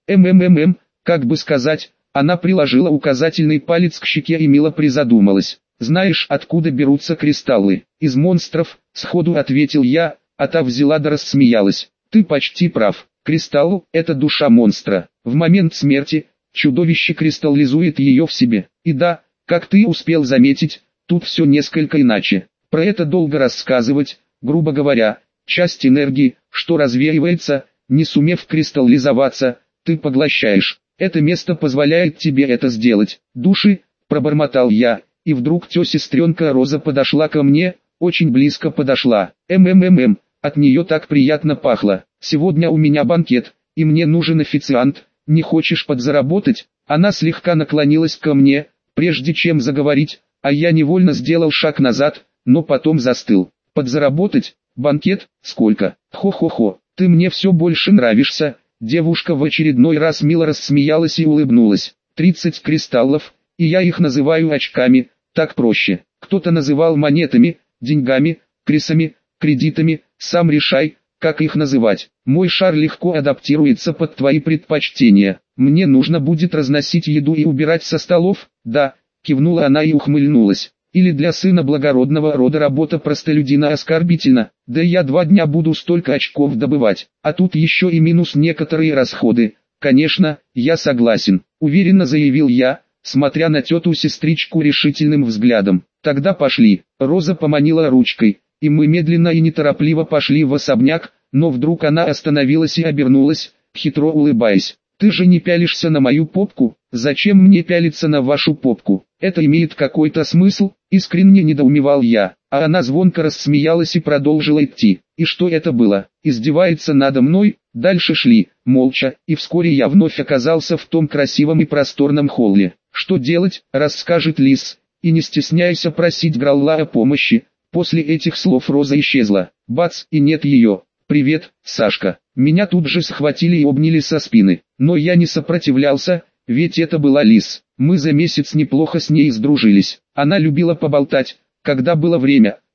Как бы сказать. Она приложила указательный палец к щеке и мило призадумалась. «Знаешь, откуда берутся кристаллы?» «Из монстров», — сходу ответил я, а та взяла да рассмеялась. «Ты почти прав. Кристалл — это душа монстра. В момент смерти чудовище кристаллизует ее в себе. И да, как ты успел заметить, тут все несколько иначе. Про это долго рассказывать. Грубо говоря, часть энергии, что развеивается, не сумев кристаллизоваться, ты поглощаешь. Это место позволяет тебе это сделать. Души, пробормотал я, и вдруг сестренка Роза подошла ко мне, очень близко подошла. От нее так приятно пахло. Сегодня у меня банкет, и мне нужен официант. Не хочешь подзаработать? Она слегка наклонилась ко мне, прежде чем заговорить, а я невольно сделал шаг назад, но потом застыл. Подзаработать? Банкет? Сколько? Хо-хо-хо, ты мне все больше нравишься. Девушка в очередной раз мило рассмеялась и улыбнулась. 30 кристаллов, и я их называю очками, так проще. Кто-то называл монетами, деньгами, крисами, кредитами, сам решай, как их называть. Мой шар легко адаптируется под твои предпочтения. Мне нужно будет разносить еду и убирать со столов? Да, кивнула она и ухмыльнулась. Или для сына благородного рода работа простолюдина оскорбительна, да я 2 дня буду столько очков добывать, а тут еще и минус некоторые расходы. Конечно, я согласен, уверенно заявил я, смотря на тету-сестричку решительным взглядом. Тогда пошли. Роза поманила ручкой, и мы медленно и неторопливо пошли в особняк, но вдруг она остановилась и обернулась, хитро улыбаясь. Ты же не пялишься на мою попку? Зачем мне пялиться на вашу попку? Это имеет какой-то смысл? Искренне недоумевал я, а она звонко рассмеялась и продолжила идти. И что это было? Издевается надо мной? Дальше шли, молча, и вскоре я вновь оказался в том красивом и просторном холле. Что делать, расскажет Лис, и не стесняйся просить Гралла о помощи. После этих слов Роза исчезла. Бац, и нет ее. «Привет, Сашка». Меня тут же схватили и обняли со спины, но я не сопротивлялся, ведь это была Лис. Мы за месяц неплохо с ней сдружились. Она любила поболтать, когда было время,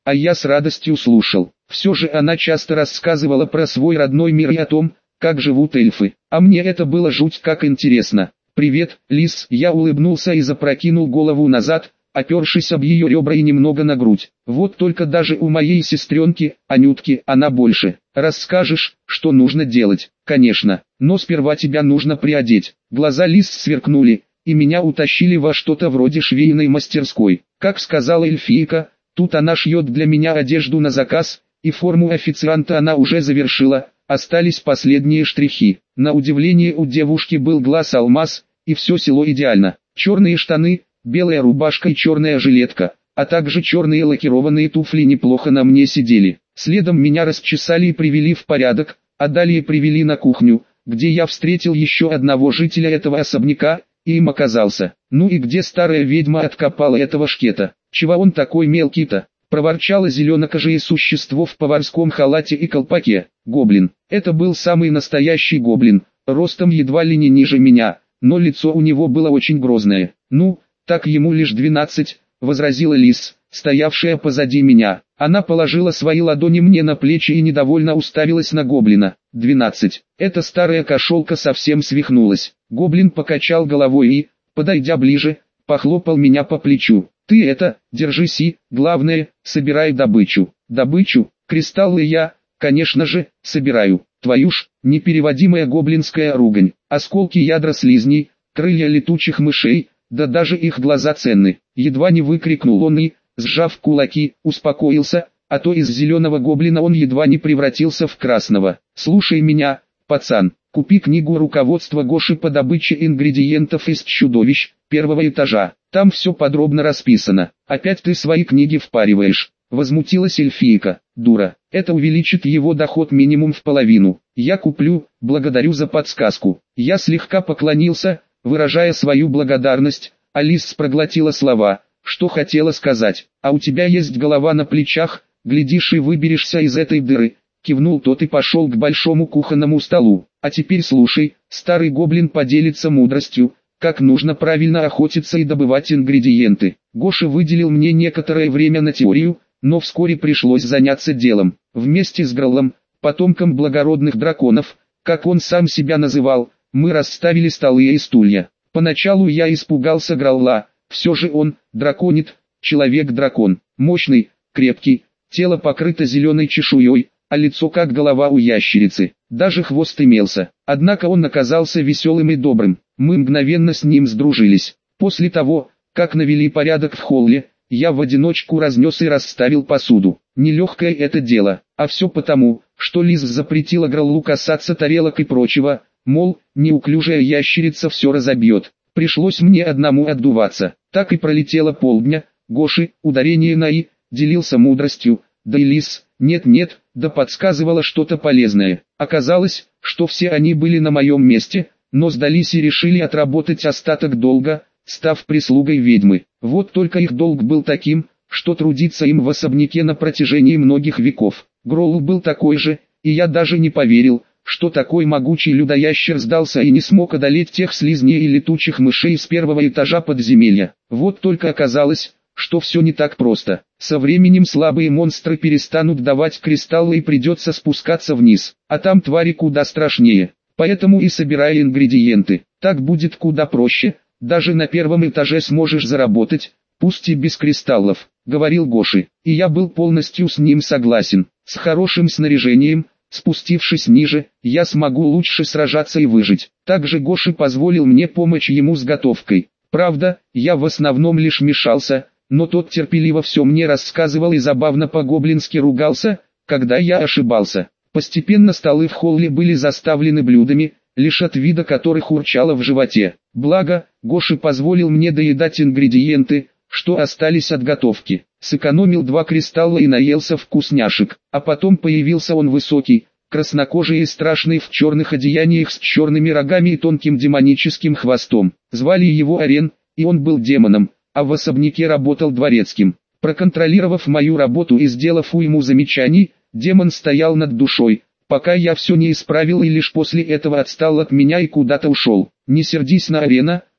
а я с радостью слушал. Все же она часто рассказывала про свой родной мир и о том, как живут эльфы, а мне это было жуть как интересно. «Привет, Лис!» Я улыбнулся и запрокинул голову назад, опершись об ее ребра и немного на грудь. «Вот только даже у моей сестренки, Анютки, она больше. Расскажешь, что нужно делать?» «Конечно, но сперва тебя нужно приодеть». Глаза Лис сверкнули, и меня утащили во что-то вроде швейной мастерской. Как сказала эльфийка, тут она шьет для меня одежду на заказ, и форму официанта она уже завершила, остались последние штрихи. На удивление у девушки был глаз-алмаз, и все село идеально. Черные штаны, белая рубашка и черная жилетка, а также черные лакированные туфли неплохо на мне сидели. Следом меня расчесали и привели в порядок, а далее привели на кухню, где я встретил еще одного жителя этого особняка, и им оказался. «Ну и где старая ведьма откопала этого шкета? Чего он такой мелкий-то?» Проворчало зеленокожее существо в поварском халате и колпаке. Гоблин. Это был самый настоящий гоблин, ростом едва ли не ниже меня, но лицо у него было очень грозное. «Ну, так ему лишь 12, возразила Лис, стоявшая позади меня. Она положила свои ладони мне на плечи и недовольно уставилась на гоблина. 12. Эта старая кошелка совсем свихнулась. Гоблин покачал головой и, подойдя ближе, похлопал меня по плечу. «Ты это, держись и, главное, собирай добычу». «Добычу? Кристаллы я, конечно же, собираю. Твою ж, непереводимая гоблинская ругань. Осколки ядра слизней, крылья летучих мышей, да даже их глаза ценны». Едва не выкрикнул он и, сжав кулаки, успокоился, а то из зеленого гоблина он едва не превратился в красного. «Слушай меня, пацан, купи книгу руководства Гоши по добыче ингредиентов из чудовищ, первого этажа. Там все подробно расписано. Опять ты свои книги впариваешь», — возмутилась эльфийка. «Дура, это увеличит его доход минимум в половину. Я куплю, благодарю за подсказку». Я слегка поклонился, выражая свою благодарность, а Лис проглотила слова, что хотела сказать. «А у тебя есть голова на плечах, глядишь и выберешься из этой дыры», — кивнул тот и пошел к большому кухонному столу. «А теперь слушай, старый гоблин поделится мудростью, как нужно правильно охотиться и добывать ингредиенты». Гоша выделил мне некоторое время на теорию, но вскоре пришлось заняться делом. Вместе с Гроллом, потомком благородных драконов, как он сам себя называл, мы расставили столы и стулья. Поначалу я испугался Гролла, все же он, драконит, человек-дракон, мощный, крепкий, тело покрыто зеленой чешуей, а лицо как голова у ящерицы, даже хвост имелся. Однако он оказался веселым и добрым, мы мгновенно с ним сдружились. После того, как навели порядок в холле, я в одиночку разнес и расставил посуду. Нелегкое это дело, а все потому, что Лиз запретила Гроллу касаться тарелок и прочего, мол, неуклюжая ящерица все разобьет. Пришлось мне одному отдуваться. Так и пролетело полдня. Гоши, ударение на «и», делился мудростью, да и Лиз, нет-нет, да подсказывала что-то полезное. Оказалось, что все они были на моем месте, но сдались и решили отработать остаток долга, став прислугой ведьмы. Вот только их долг был таким, что трудиться им в особняке на протяжении многих веков. Гролл был такой же, и я даже не поверил, что такой могучий людоящер сдался и не смог одолеть тех слизней и летучих мышей с первого этажа подземелья. Вот только оказалось, что все не так просто. Со временем слабые монстры перестанут давать кристаллы и придется спускаться вниз, а там твари куда страшнее. Поэтому и собирай ингредиенты, так будет куда проще, даже на первом этаже сможешь заработать, пусть и без кристаллов, говорил Гоши, и я был полностью с ним согласен. С хорошим снаряжением, спустившись ниже, я смогу лучше сражаться и выжить. Также Гоши позволил мне помочь ему с готовкой. Правда, я в основном лишь мешался, но тот терпеливо все мне рассказывал и забавно по-гоблински ругался, когда я ошибался. Постепенно столы в холле были заставлены блюдами, лишь от вида которых урчало в животе. Благо, Гоши позволил мне доедать ингредиенты, что остались от готовки. Сэкономил 2 кристалла и наелся вкусняшек. А потом появился он высокий, краснокожий и страшный в черных одеяниях с черными рогами и тонким демоническим хвостом. Звали его Арен, и он был демоном, а в особняке работал дворецким. Проконтролировав мою работу и сделав ему замечаний, демон стоял над душой, пока я все не исправил и лишь после этого отстал от меня и куда-то ушел. «Не сердись на Арена»,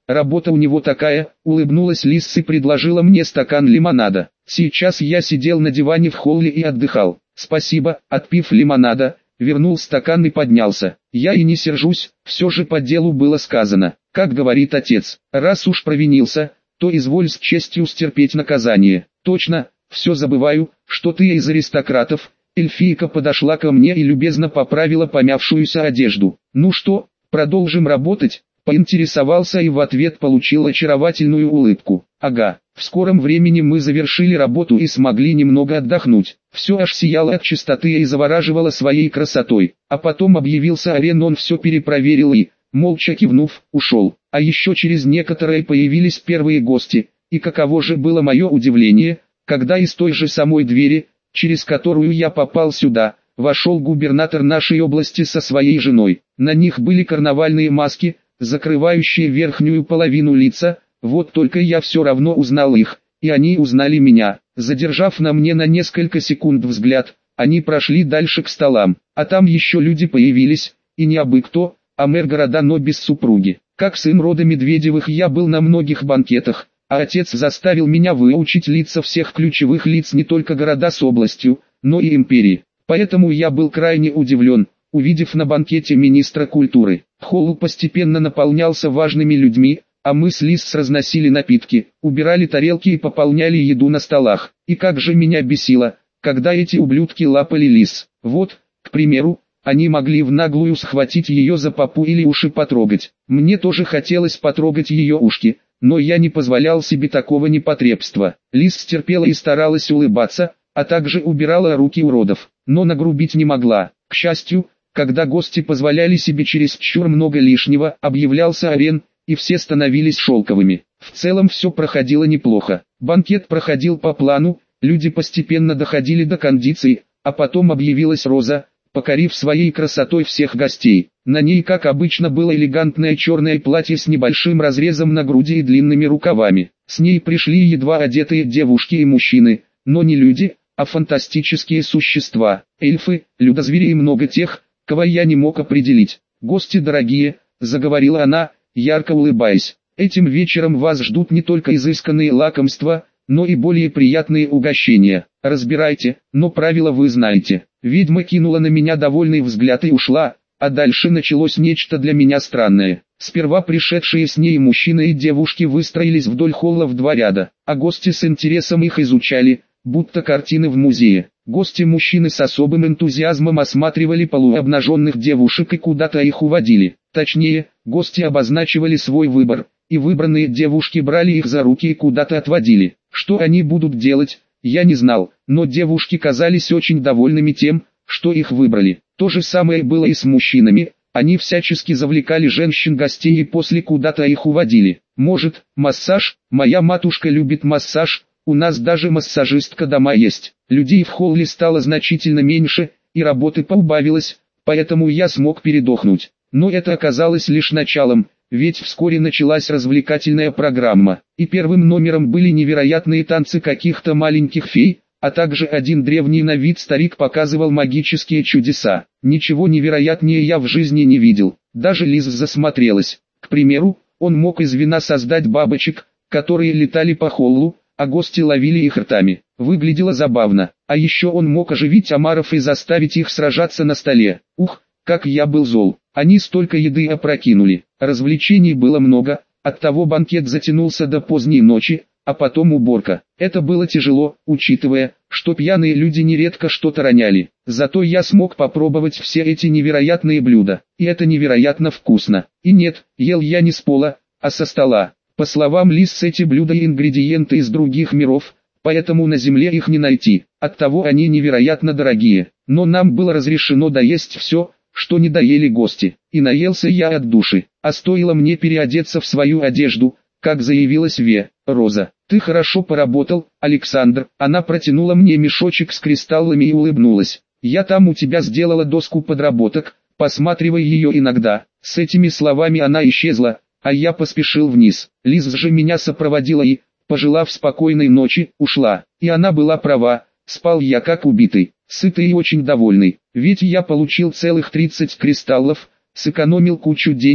Работа у него такая, улыбнулась Лисс и предложила мне стакан лимонада. Сейчас я сидел на диване в холле и отдыхал. Спасибо, отпив лимонада, вернул стакан и поднялся. Я и не сержусь, все же по делу было сказано. Как говорит отец, раз уж провинился, то изволь с честью стерпеть наказание. Точно, все забываю, что ты из аристократов. Эльфийка подошла ко мне и любезно поправила помявшуюся одежду. Ну что, продолжим работать? Поинтересовался и в ответ получил очаровательную улыбку. Ага, в скором времени мы завершили работу и смогли немного отдохнуть. Все аж сияло от чистоты и завораживало своей красотой. А потом объявился Арен, он все перепроверил и, молча кивнув, ушел. А еще через некоторое появились первые гости, и каково же было мое удивление, когда из той же самой двери, через которую я попал сюда, вошел губернатор нашей области со своей женой. На них были карнавальные маски, закрывающие верхнюю половину лица, вот только я все равно узнал их, и они узнали меня. Задержав на мне на несколько секунд взгляд, они прошли дальше к столам, а там еще люди появились, и не абы кто, а мэр города, но без супруги. Как сын рода Медведевых я был на многих банкетах, а отец заставил меня выучить лица всех ключевых лиц не только города с областью, но и империи. Поэтому я был крайне удивлен, увидев на банкете министра культуры. Холл постепенно наполнялся важными людьми, а мы с Лисс разносили напитки, убирали тарелки и пополняли еду на столах. И как же меня бесило, когда эти ублюдки лапали Лисс. Вот, к примеру, они могли в наглую схватить ее за попу или уши потрогать. Мне тоже хотелось потрогать ее ушки, но я не позволял себе такого непотребства. Лисс терпела и старалась улыбаться, а также убирала руки уродов, но нагрубить не могла. К счастью, когда гости позволяли себе чересчур много лишнего, объявлялся Арен, и все становились шелковыми. В целом все проходило неплохо. Банкет проходил по плану, люди постепенно доходили до кондиций, а потом объявилась Роза, покорив своей красотой всех гостей. На ней, как обычно, было элегантное черное платье с небольшим разрезом на груди и длинными рукавами. С ней пришли едва одетые девушки и мужчины, но не люди, а фантастические существа, эльфы, людозвери и много тех, кого я не мог определить. «Гости дорогие», — заговорила она, ярко улыбаясь, — «этим вечером вас ждут не только изысканные лакомства, но и более приятные угощения. Разбирайте, но правила вы знаете». Ведьма кинула на меня довольный взгляд и ушла, а дальше началось нечто для меня странное. Сперва пришедшие с ней мужчины и девушки выстроились вдоль холла в два ряда, а гости с интересом их изучали, будто картины в музее. Гости-мужчины с особым энтузиазмом осматривали полуобнаженных девушек и куда-то их уводили. Точнее, гости обозначивали свой выбор, и выбранные девушки брали их за руки и куда-то отводили. Что они будут делать, я не знал, но девушки казались очень довольными тем, что их выбрали. То же самое было и с мужчинами, они всячески завлекали женщин-гостей и после куда-то их уводили. Может, массаж? Моя матушка любит массаж, у нас даже массажистка дома есть. Людей в холле стало значительно меньше, и работы поубавилось, поэтому я смог передохнуть. Но это оказалось лишь началом, ведь вскоре началась развлекательная программа, и первым номером были невероятные танцы каких-то маленьких фей, а также один древний на вид старик показывал магические чудеса. Ничего невероятнее я в жизни не видел, даже Лиз засмотрелась. К примеру, он мог из вина создать бабочек, которые летали по холлу, а гости ловили их ртами. Выглядело забавно, а еще он мог оживить омаров и заставить их сражаться на столе. Ух, как я был зол, они столько еды опрокинули. Развлечений было много, оттого банкет затянулся до поздней ночи, а потом уборка. Это было тяжело, учитывая, что пьяные люди нередко что-то роняли. Зато я смог попробовать все эти невероятные блюда, и это невероятно вкусно. И нет, ел я не с пола, а со стола. По словам Лиз, эти блюда и ингредиенты из других миров, поэтому на земле их не найти, оттого они невероятно дорогие. Но нам было разрешено доесть все, что не доели гости, и наелся я от души, а стоило мне переодеться в свою одежду, как заявилась Роза. «Ты хорошо поработал, Александр». Она протянула мне мешочек с кристаллами и улыбнулась. «Я там у тебя сделала доску подработок, посматривай ее иногда». С этими словами она исчезла, а я поспешил вниз. Лиз же меня сопроводила и, пожелав спокойной ночи, ушла. И она была права, спал я как убитый, сытый и очень довольный, ведь я получил целых 30 кристаллов, сэкономил кучу денег,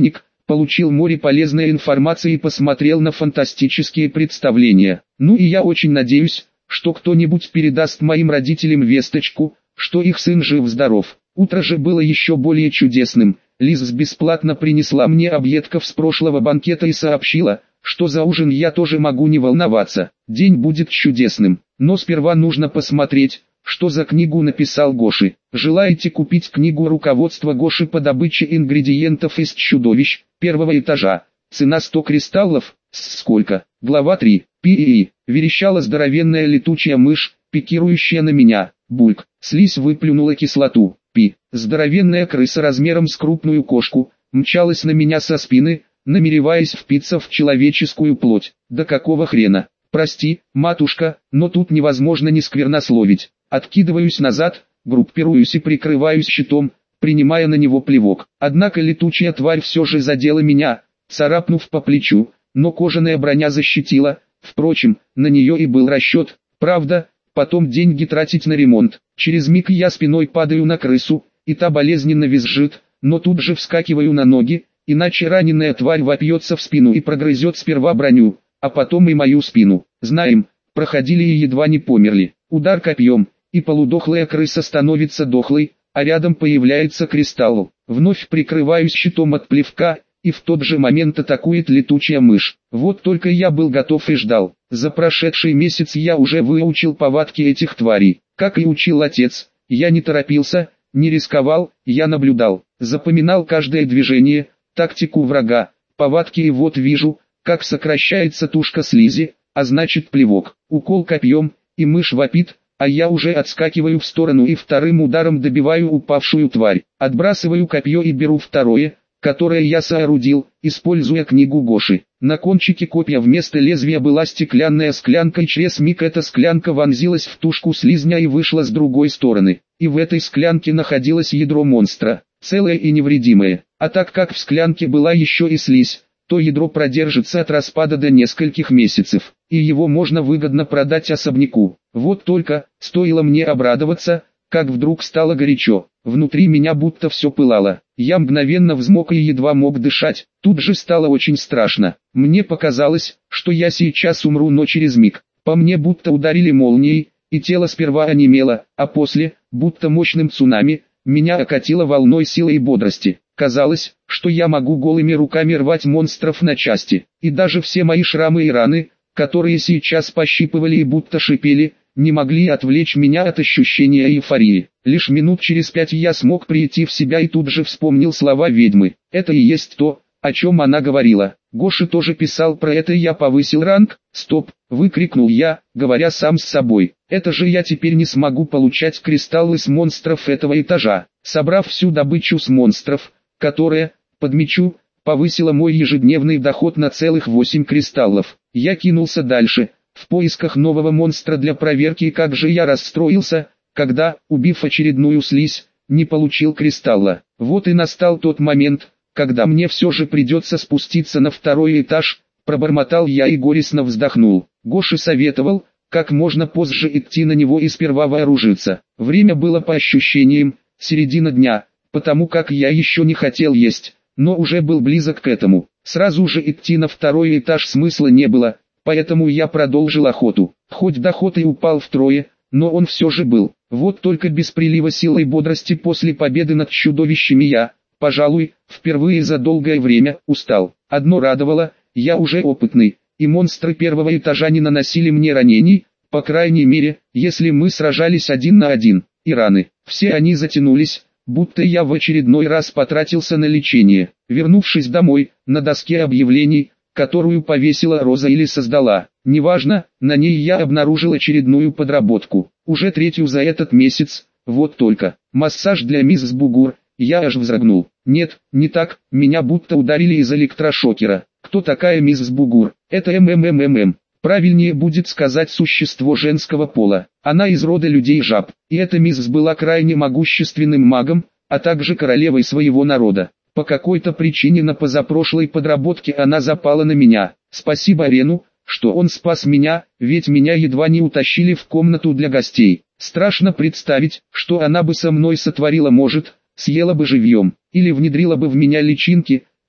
получил море полезной информации и посмотрел на фантастические представления. Ну и я очень надеюсь, что кто-нибудь передаст моим родителям весточку, что их сын жив-здоров. Утро же было еще более чудесным. Лиз бесплатно принесла мне объедков с прошлого банкета и сообщила, что за ужин я тоже могу не волноваться. День будет чудесным, но сперва нужно посмотреть, что за книгу написал Гоши. Желаете купить книгу руководства Гоши по добыче ингредиентов из чудовищ первого этажа? Цена 100 кристаллов. Сколько? Глава 3. Пи-и-и. Верещала здоровенная летучая мышь, пикирующая на меня. Бульк. Слизь выплюнула кислоту. Пи. Здоровенная крыса размером с крупную кошку мчалась на меня со спины, намереваясь впиться в человеческую плоть. Да какого хрена? Прости, матушка, но тут невозможно не сквернословить. Откидываюсь назад, группируюсь и прикрываюсь щитом, принимая на него плевок. Однако летучая тварь все же задела меня, царапнув по плечу, но кожаная броня защитила. Впрочем, на нее и был расчет. Правда, потом деньги тратить на ремонт. Через миг я спиной падаю на крысу, и та болезненно визжит, но тут же вскакиваю на ноги, иначе раненая тварь вопьется в спину и прогрызет сперва броню, а потом и мою спину. Знаем, проходили и едва не померли. Удар копьем, и полудохлая крыса становится дохлой, а рядом появляется кристалл. Вновь прикрываюсь щитом от плевка, и в тот же момент атакует летучая мышь. Вот только я был готов и ждал. За прошедший месяц я уже выучил повадки этих тварей. Как и учил отец, я не торопился, не рисковал, я наблюдал, запоминал каждое движение, тактику врага, повадки, и вот вижу, как сокращается тушка слизи, а значит плевок, укол копьем, и мышь вопит, а я уже отскакиваю в сторону и вторым ударом добиваю упавшую тварь. Отбрасываю копье и беру второе, которое я соорудил, используя книгу Гоши. На кончике копья вместо лезвия была стеклянная склянка, и через миг эта склянка вонзилась в тушку слизня и вышла с другой стороны. И в этой склянке находилось ядро монстра, целое и невредимое. А так как в склянке была еще и слизь, то ядро продержится от распада до нескольких месяцев, и его можно выгодно продать особняку. Вот только, стоило мне обрадоваться, как вдруг стало горячо. Внутри меня будто все пылало. Я мгновенно взмок и едва мог дышать. Тут же стало очень страшно. Мне показалось, что я сейчас умру, но через миг по мне будто ударили молнией, и тело сперва онемело, а после, будто мощным цунами, меня окатило волной силы и бодрости. Казалось, что я могу голыми руками рвать монстров на части, и даже все мои шрамы и раны, которые сейчас пощипывали и будто шипели, не могли отвлечь меня от ощущения эйфории. Лишь минут через 5 я смог прийти в себя и тут же вспомнил слова ведьмы. Это и есть то, о чем она говорила. Гоша тоже писал про это, и я повысил ранг. «Стоп!» — выкрикнул я, говоря сам с собой. «Это же я теперь не смогу получать кристаллы с монстров этого этажа». Собрав всю добычу с монстров, которая, подмечу, повысила мой ежедневный доход на целых 8 кристаллов, я кинулся дальше, в поисках нового монстра для проверки, и как же я расстроился, когда, убив очередную слизь, не получил кристалла. Вот и настал тот момент, когда мне все же придется спуститься на второй этаж, пробормотал я и горестно вздохнул. Гоша советовал, как можно позже идти на него и сперва вооружиться. Время было по ощущениям, середина дня, потому как я еще не хотел есть, но уже был близок к этому. Сразу же идти на второй этаж смысла не было, поэтому я продолжил охоту. Хоть доход и упал втрое, но он все же был. Вот только без прилива силы и бодрости после победы над чудовищами я, пожалуй, впервые за долгое время устал. Одно радовало, я уже опытный, и монстры первого этажа не наносили мне ранений, по крайней мере, если мы сражались 1 на 1, и раны. Все они затянулись, будто я в очередной раз потратился на лечение. Вернувшись домой, на доске объявлений, которую повесила Роза или создала, неважно, на ней я обнаружил очередную подработку, уже 3-ю за этот месяц. Вот только, массаж для мисс Бугур, я аж вздрогнул. Нет, не так, меня будто ударили из электрошокера. Кто такая мисс Бугур? Это ММММ. Правильнее будет сказать существо женского пола. Она из рода людей-жаб, и эта мисс была крайне могущественным магом, а также королевой своего народа. По какой-то причине на позапрошлой подработке она запала на меня. Спасибо Рену, что он спас меня, ведь меня едва не утащили в комнату для гостей. Страшно представить, что она бы со мной сотворила, может, съела бы живьем, или внедрила бы в меня личинки,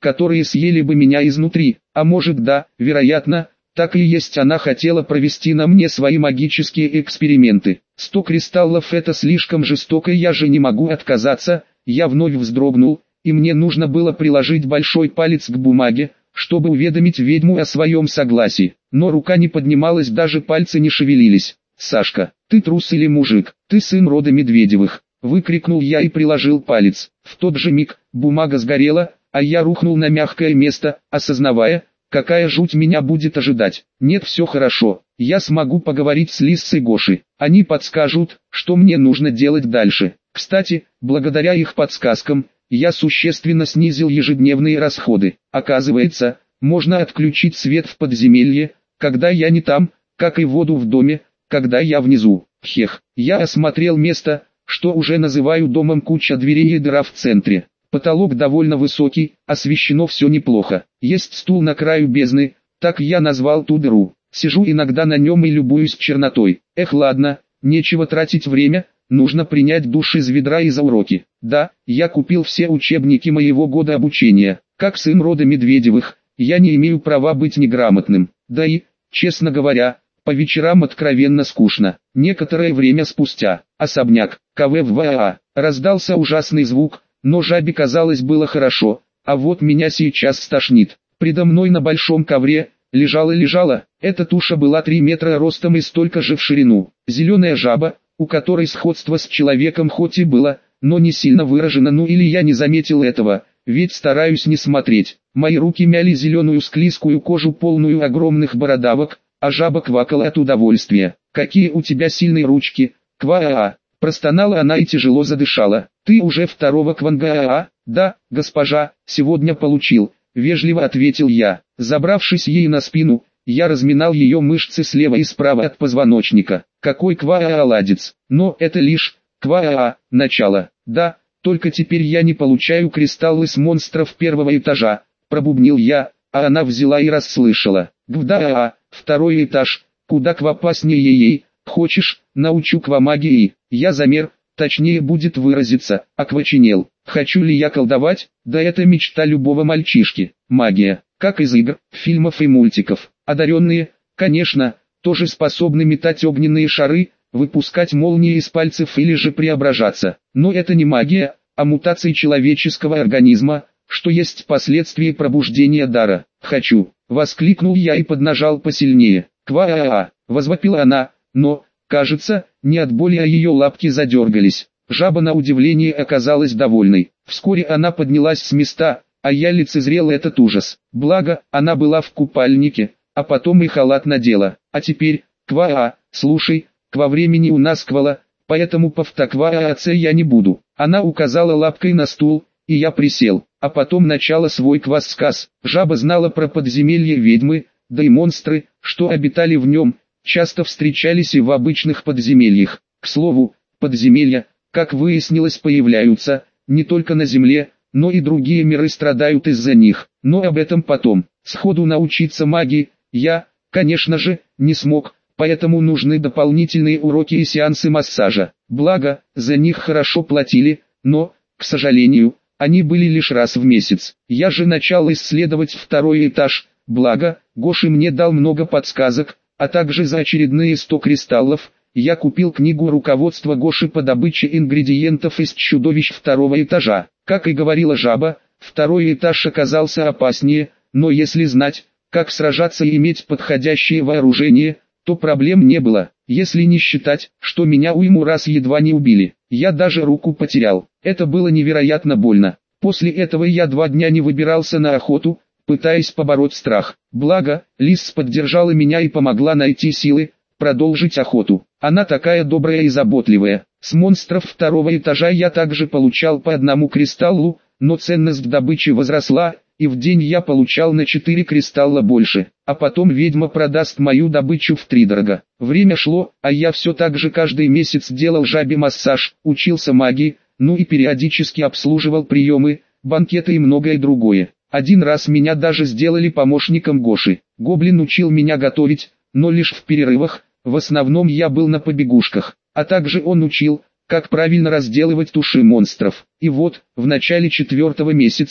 которые съели бы меня изнутри, а может да, вероятно, так и есть, она хотела провести на мне свои магические эксперименты. 100 кристаллов это слишком жестоко, я же не могу отказаться, я вновь вздрогнул, и мне нужно было приложить большой палец к бумаге, чтобы уведомить ведьму о своем согласии. Но рука не поднималась, даже пальцы не шевелились. «Сашка, ты трус или мужик? Ты сын рода Медведевых!» — выкрикнул я и приложил палец. В тот же миг бумага сгорела, а я рухнул на мягкое место, осознавая, какая жуть меня будет ожидать. Нет, все хорошо, я смогу поговорить с Лиссой Гошей. Они подскажут, что мне нужно делать дальше. Кстати, благодаря их подсказкам, я существенно снизил ежедневные расходы. Оказывается, можно отключить свет в подземелье, когда я не там, как и воду в доме, когда я внизу. Хех, я осмотрел место, что уже называю домом, куча дверей и дыра в центре. Потолок довольно высокий, освещено все неплохо. Есть стул на краю бездны, так я назвал ту дыру. Сижу иногда на нем и любуюсь чернотой. Эх, ладно, нечего тратить время, нужно принять душ из ведра и за уроки. Да, я купил все учебники моего года обучения. Как сын рода Медведевых, я не имею права быть неграмотным. Да и, честно говоря, по вечерам откровенно скучно. Некоторое время спустя, особняк, КВВА, раздался ужасный звук, но жабе, казалось, было хорошо, а вот меня сейчас стошнит. Предо мной на большом ковре лежала, эта туша была 3 метра ростом и столько же в ширину. Зеленая жаба, у которой сходство с человеком хоть и было, но не сильно выражено, ну или я не заметил этого, ведь стараюсь не смотреть. Мои руки мяли зеленую склизкую кожу, полную огромных бородавок, а жаба квакала от удовольствия. «Какие у тебя сильные ручки, Кваа!» Простонала она и тяжело задышала. «Ты уже второго Квангаа?» «Да, госпожа, сегодня получил», — вежливо ответил я. Забравшись ей на спину, я разминал ее мышцы слева и справа от позвоночника. Какой Кваа-ладец? Но это лишь Кваа, начало. Да, только теперь я не получаю кристаллы с монстров первого этажа, пробубнил я, а она взяла и расслышала. Гвдаа, второй этаж, куда квапаснее ей. Хочешь, научу квамагии? Я замер, точнее будет выразиться, окваченел. Хочу ли я колдовать? Да это мечта любого мальчишки. Магия, как из игр, фильмов и мультиков. Одаренные, конечно, тоже способны метать огненные шары, выпускать молнии из пальцев или же преображаться. Но это не магия, а мутация человеческого организма, что есть последствия пробуждения дара. «Хочу!» — воскликнул я и поднажал посильнее. «Кваа!» — возвопила она, но, кажется, не от боли, а ее лапки задергались. Жаба на удивление оказалась довольной. Вскоре она поднялась с места, а я лицезрел этот ужас. Благо, она была в купальнике, а потом и халат надела. А теперь, Кваа, слушай, ква времени у нас квала, поэтому повтакваааться я не буду. Она указала лапкой на стул, и я присел, а потом начала свой квас-сказ. Жаба знала про подземелье ведьмы, да и монстры, что обитали в нем, часто встречались и в обычных подземельях. К слову, подземелья, как выяснилось, появляются не только на земле, но и другие миры страдают из-за них. Но об этом потом. Сходу научиться магии я, конечно же, не смог, поэтому нужны дополнительные уроки и сеансы массажа. Благо, за них хорошо платили, но, к сожалению, они были лишь раз в месяц. Я же начал исследовать второй этаж, благо, Гоша мне дал много подсказок, а также за очередные 100 кристаллов, я купил книгу руководства Гоши по добыче ингредиентов из чудовищ второго этажа. Как и говорила жаба, второй этаж оказался опаснее, но если знать, как сражаться и иметь подходящее вооружение, то проблем не было, если не считать, что меня уйму раз едва не убили. Я даже руку потерял, это было невероятно больно. После этого я 2 дня не выбирался на охоту, пытаясь побороть страх. Благо, Лис поддержала меня и помогла найти силы продолжить охоту. Она такая добрая и заботливая. С монстров второго этажа я также получал по 1 кристаллу, но ценность добычи возросла, и в день я получал на 4 кристалла больше. А потом ведьма продаст мою добычу втридорога. Время шло, а я все так же каждый месяц делал жабе массаж, учился магии, ну и периодически обслуживал приемы, банкеты и многое другое. Один раз меня даже сделали помощником Гоши. Гоблин учил меня готовить, но лишь в перерывах, в основном я был на побегушках. А также он учил, как правильно разделывать туши монстров. И вот, в начале 4-го месяца,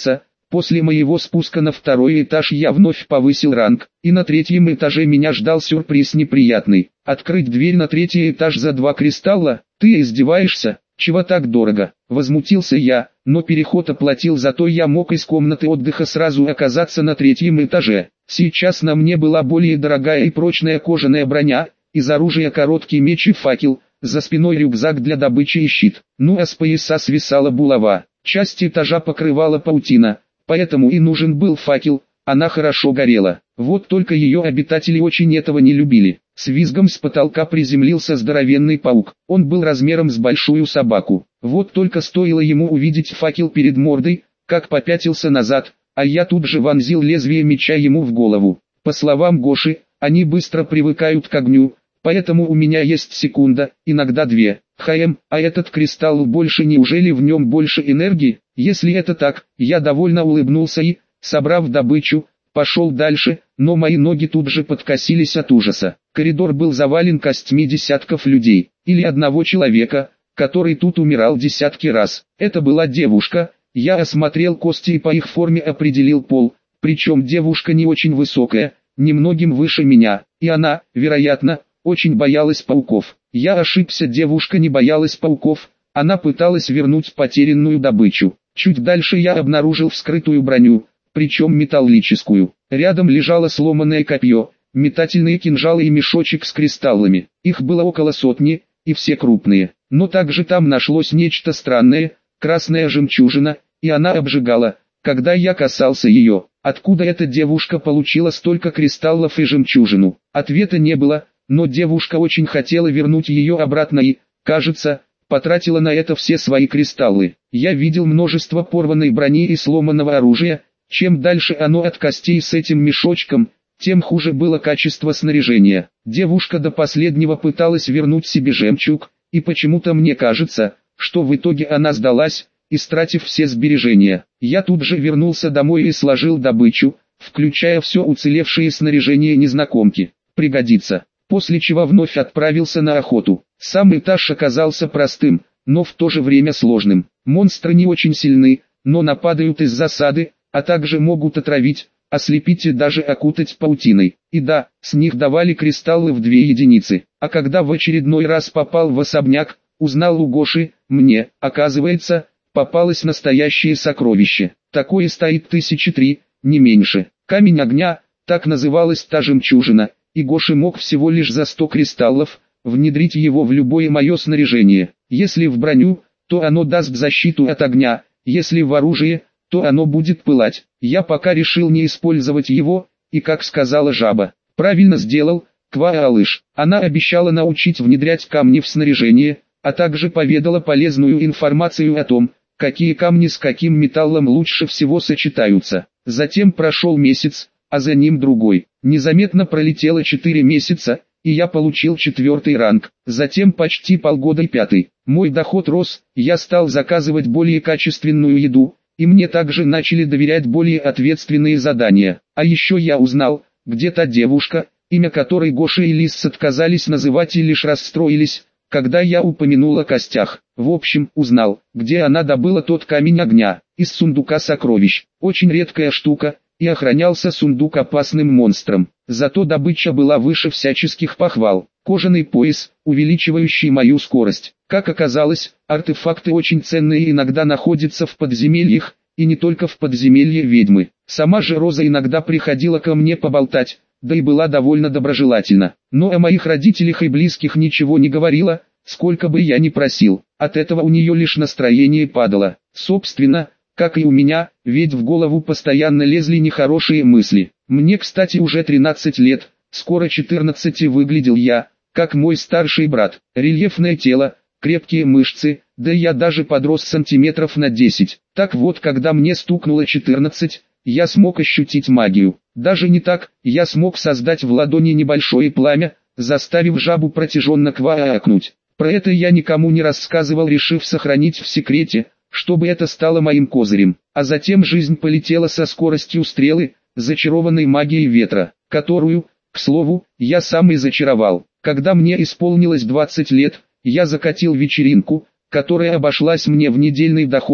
После моего спуска на второй этаж я вновь повысил ранг, и на третьем этаже меня ждал сюрприз неприятный. Открыть дверь на третий этаж за 2 кристалла? Ты издеваешься? Чего так дорого? Возмутился я, но переход оплатил, зато я мог из комнаты отдыха сразу оказаться на третьем этаже. Сейчас на мне была более дорогая и прочная кожаная броня, из оружия короткий меч и факел, за спиной рюкзак для добычи и щит. Ну а с пояса свисала булава. Часть этажа покрывала паутина, поэтому и нужен был факел, она хорошо горела. Вот только ее обитатели очень этого не любили. С визгом с потолка приземлился здоровенный паук. Он был размером с большую собаку. Вот только стоило ему увидеть факел перед мордой, как попятился назад, а я тут же вонзил лезвие меча ему в голову. По словам Гоши, они быстро привыкают к огню, поэтому у меня есть секунда, иногда 2. А этот кристалл больше, неужели в нем больше энергии? Если это так, я довольно улыбнулся и, собрав добычу, пошел дальше, но мои ноги тут же подкосились от ужаса. Коридор был завален костьми десятков людей, или одного человека, который тут умирал десятки раз. Это была девушка, я осмотрел кости и по их форме определил пол, причем девушка не очень высокая, немногим выше меня, и она, вероятно, очень боялась пауков. Я ошибся, девушка не боялась пауков, она пыталась вернуть потерянную добычу. Чуть дальше я обнаружил вскрытую броню, причем металлическую. Рядом лежало сломанное копье, метательные кинжалы и мешочек с кристаллами. Их было около 100, и все крупные. Но также там нашлось нечто странное, красная жемчужина, и она обжигала, когда я касался ее. Откуда эта девушка получила столько кристаллов и жемчужину? Ответа не было, но девушка очень хотела вернуть ее обратно и, кажется, потратила на это все свои кристаллы. Я видел множество порванной брони и сломанного оружия. Чем дальше оно от костей с этим мешочком, тем хуже было качество снаряжения. Девушка до последнего пыталась вернуть себе жемчуг, и почему-то мне кажется, что в итоге она сдалась, истратив все сбережения. Я тут же вернулся домой и сложил добычу, включая все уцелевшее снаряжение незнакомки. Пригодится. После чего вновь отправился на охоту. Сам этаж оказался простым, но в то же время сложным. Монстры не очень сильны, но нападают из засады, а также могут отравить, ослепить и даже окутать паутиной. И да, с них давали кристаллы в 2 единицы. А когда в очередной раз попал в особняк, узнал у Гоши, мне, оказывается, попалось настоящее сокровище. Такое стоит 1003, не меньше. Камень огня, так называлась та жемчужина, и Гоши мог всего лишь за 100 кристаллов внедрить его в любое мое снаряжение. Если в броню, то оно даст защиту от огня, если в оружие, то оно будет пылать. Я пока решил не использовать его, и как сказала жаба, правильно сделал, Кваалыш. Она обещала научить внедрять камни в снаряжение, а также поведала полезную информацию о том, какие камни с каким металлом лучше всего сочетаются. Затем прошел месяц, а за ним другой. Незаметно пролетело 4 месяца, и я получил 4-й ранг. Затем почти полгода и 5-й. Мой доход рос, я стал заказывать более качественную еду, и мне также начали доверять более ответственные задания. А еще я узнал, где та девушка, имя которой Гоша и Лис отказались называть и лишь расстроились, когда я упомянул о костях. В общем, узнал, где она добыла тот камень огня, из сундука сокровищ. Очень редкая штука, и охранялся сундук опасным монстром. Зато добыча была выше всяческих похвал. Кожаный пояс, увеличивающий мою скорость. Как оказалось, артефакты очень ценные иногда находятся в подземельях, и не только в подземелье ведьмы. Сама же Роза иногда приходила ко мне поболтать, да и была довольно доброжелательна. Но о моих родителях и близких ничего не говорила, сколько бы я ни просил. От этого у нее лишь настроение падало. Собственно, как и у меня, ведь в голову постоянно лезли нехорошие мысли. Мне, кстати, уже 13 лет, скоро 14, и выглядел я, как мой старший брат. Рельефное тело, крепкие мышцы, да я даже подрос сантиметров на 10. Так вот, когда мне стукнуло 14, я смог ощутить магию. Даже не так, я смог создать в ладони небольшое пламя, заставив жабу протяженно квакнуть. Про это я никому не рассказывал, решив сохранить в секрете, чтобы это стало моим козырем. А затем жизнь полетела со скоростью стрелы, зачарованной магией ветра, которую, к слову, я сам и зачаровал. Когда мне исполнилось 20 лет, я закатил вечеринку, которая обошлась мне в недельный доход,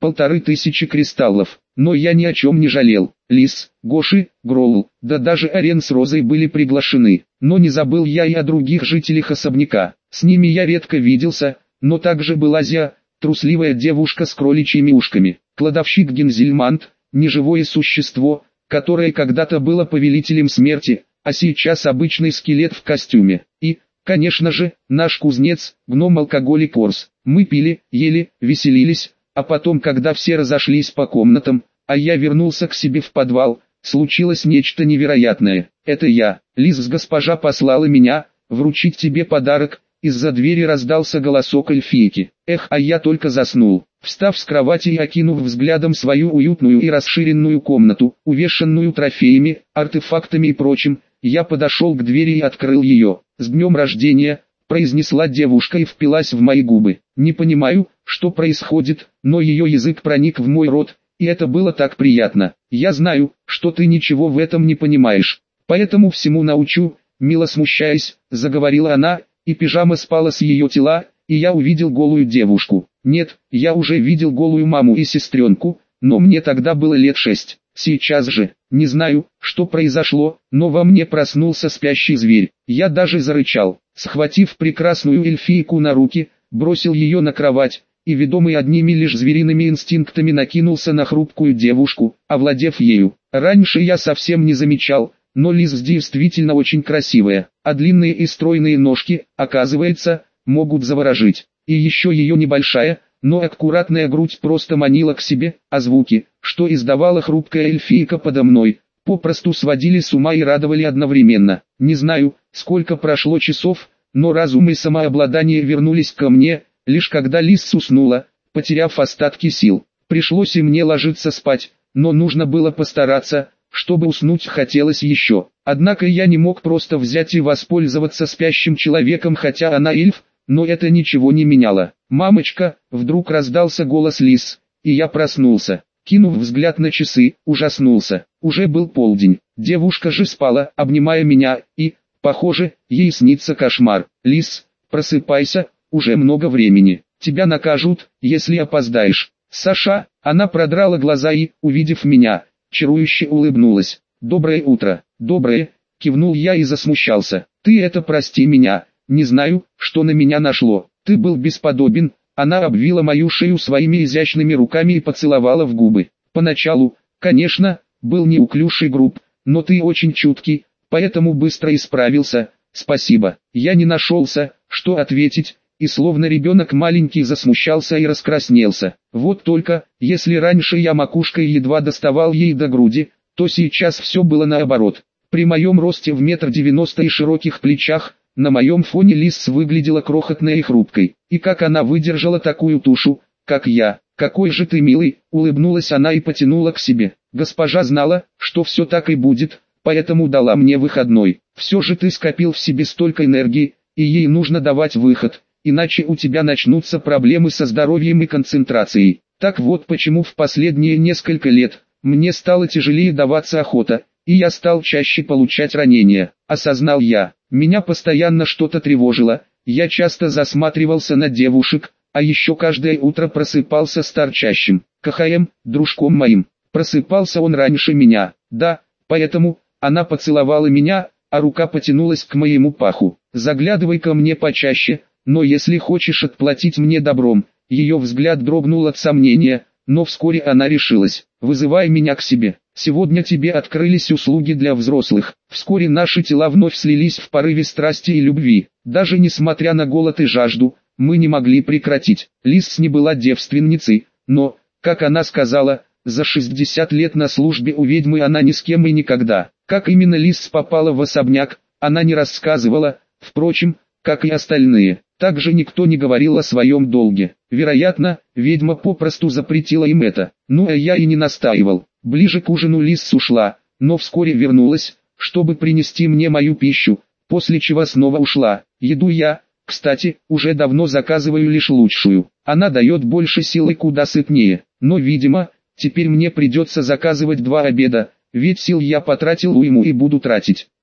1500 кристаллов. Но я ни о чем не жалел. Лис, Гоши, Гроул, да даже Арен с Розой были приглашены. Но не забыл я и о других жителях особняка. С ними я редко виделся, но также была Зя, трусливая девушка с кроличьими ушками. Кладовщик Гензельмант, неживое существо, которое когда-то было повелителем смерти, а сейчас обычный скелет в костюме. И, конечно же, наш кузнец, гном-алкоголик Орс. Мы пили, ели, веселились, а потом, когда все разошлись по комнатам, а я вернулся к себе в подвал, случилось нечто невероятное. Это я, Лис, госпожа послала меня, вручить тебе подарок. Из-за двери раздался голосок эльфийки. Эх, а я только заснул. Встав с кровати и окинув взглядом свою уютную и расширенную комнату, увешанную трофеями, артефактами и прочим, я подошел к двери и открыл ее. «С днем рождения!» – произнесла девушка и впилась в мои губы. Не понимаю, что происходит, но ее язык проник в мой рот, и это было так приятно. Я знаю, что ты ничего в этом не понимаешь, поэтому всему научу, мило смущаясь, заговорила она, и пижама спала с ее тела, и я увидел голую девушку. Нет, я уже видел голую маму и сестренку, но мне тогда было лет 6. Сейчас же, не знаю, что произошло, но во мне проснулся спящий зверь. Я даже зарычал. Схватив прекрасную эльфийку на руки, бросил ее на кровать, и ведомый одними лишь звериными инстинктами накинулся на хрупкую девушку, овладев ею. Раньше я совсем не замечал, но Лиз действительно очень красивая, а длинные и стройные ножки, оказывается, могут заворожить. И еще ее небольшая, но аккуратная грудь просто манила к себе, а звуки, что издавала хрупкая эльфийка подо мной, попросту сводили с ума и радовали одновременно. Не знаю, сколько прошло часов, но разум и самообладание вернулись ко мне, лишь когда Лиз уснула, потеряв остатки сил. Пришлось и мне ложиться спать, но нужно было постараться, чтобы уснуть хотелось еще. Однако я не мог просто взять и воспользоваться спящим человеком, хотя она эльф, но это ничего не меняло. «Мамочка!» — вдруг раздался голос Лиз, и я проснулся. Кинув взгляд на часы, ужаснулся. Уже был полдень. Девушка же спала, обнимая меня, и, похоже, ей снится кошмар. «Лиз, просыпайся, уже много времени. Тебя накажут, если опоздаешь». «Саша!» — она продрала глаза и, увидев меня, чарующе улыбнулась. «Доброе утро». «Доброе», — кивнул я и засмущался. «Ты это прости меня, не знаю, что на меня нашло. Ты был бесподобен». Она обвила мою шею своими изящными руками и поцеловала в губы. «Поначалу, конечно, был неуклюж и груб, но ты очень чуткий, поэтому быстро исправился. Спасибо». Я не нашелся, что ответить, и словно ребенок маленький засмущался и раскраснелся. Вот только, если раньше я макушкой едва доставал ей до груди, то сейчас все было наоборот. При моем росте в 1,90 м и широких плечах, на моем фоне Лиз выглядела крохотной и хрупкой. И как она выдержала такую тушу, как я? «Какой же ты милый!» — улыбнулась она и потянула к себе. «Госпожа знала, что все так и будет, поэтому дала мне выходной. Все же ты скопил в себе столько энергии, и ей нужно давать выход, иначе у тебя начнутся проблемы со здоровьем и концентрацией. Так вот почему в последние несколько лет мне стало тяжелее даваться охота, и я стал чаще получать ранения. Осознал я, меня постоянно что-то тревожило, я часто засматривался на девушек, а еще каждое утро просыпался с торчащим КХМ, дружком моим. Просыпался он раньше меня, да, поэтому она поцеловала меня, а рука потянулась к моему паху. «Заглядывай ко мне почаще, но если хочешь отплатить мне добром». Ее взгляд дрогнул от сомнения, но вскоре она решилась. «Вызывай меня к себе. Сегодня тебе открылись услуги для взрослых». Вскоре наши тела вновь слились в порыве страсти и любви. Даже несмотря на голод и жажду, мы не могли прекратить. Лиз не была девственницей, но, как она сказала, за 60 лет на службе у ведьмы она ни с кем и никогда. Как именно Лиз попала в особняк, она не рассказывала, впрочем, как и остальные. Также никто не говорил о своем долге. Вероятно, ведьма попросту запретила им это. Ну а я и не настаивал. Ближе к ужину Лиз ушла, но вскоре вернулась, чтобы принести мне мою пищу, после чего снова ушла. Еду я, кстати, уже давно заказываю лишь лучшую. Она дает больше сил и куда сытнее. Но видимо, теперь мне придется заказывать 2 обеда, ведь сил я потратил уйму и буду тратить.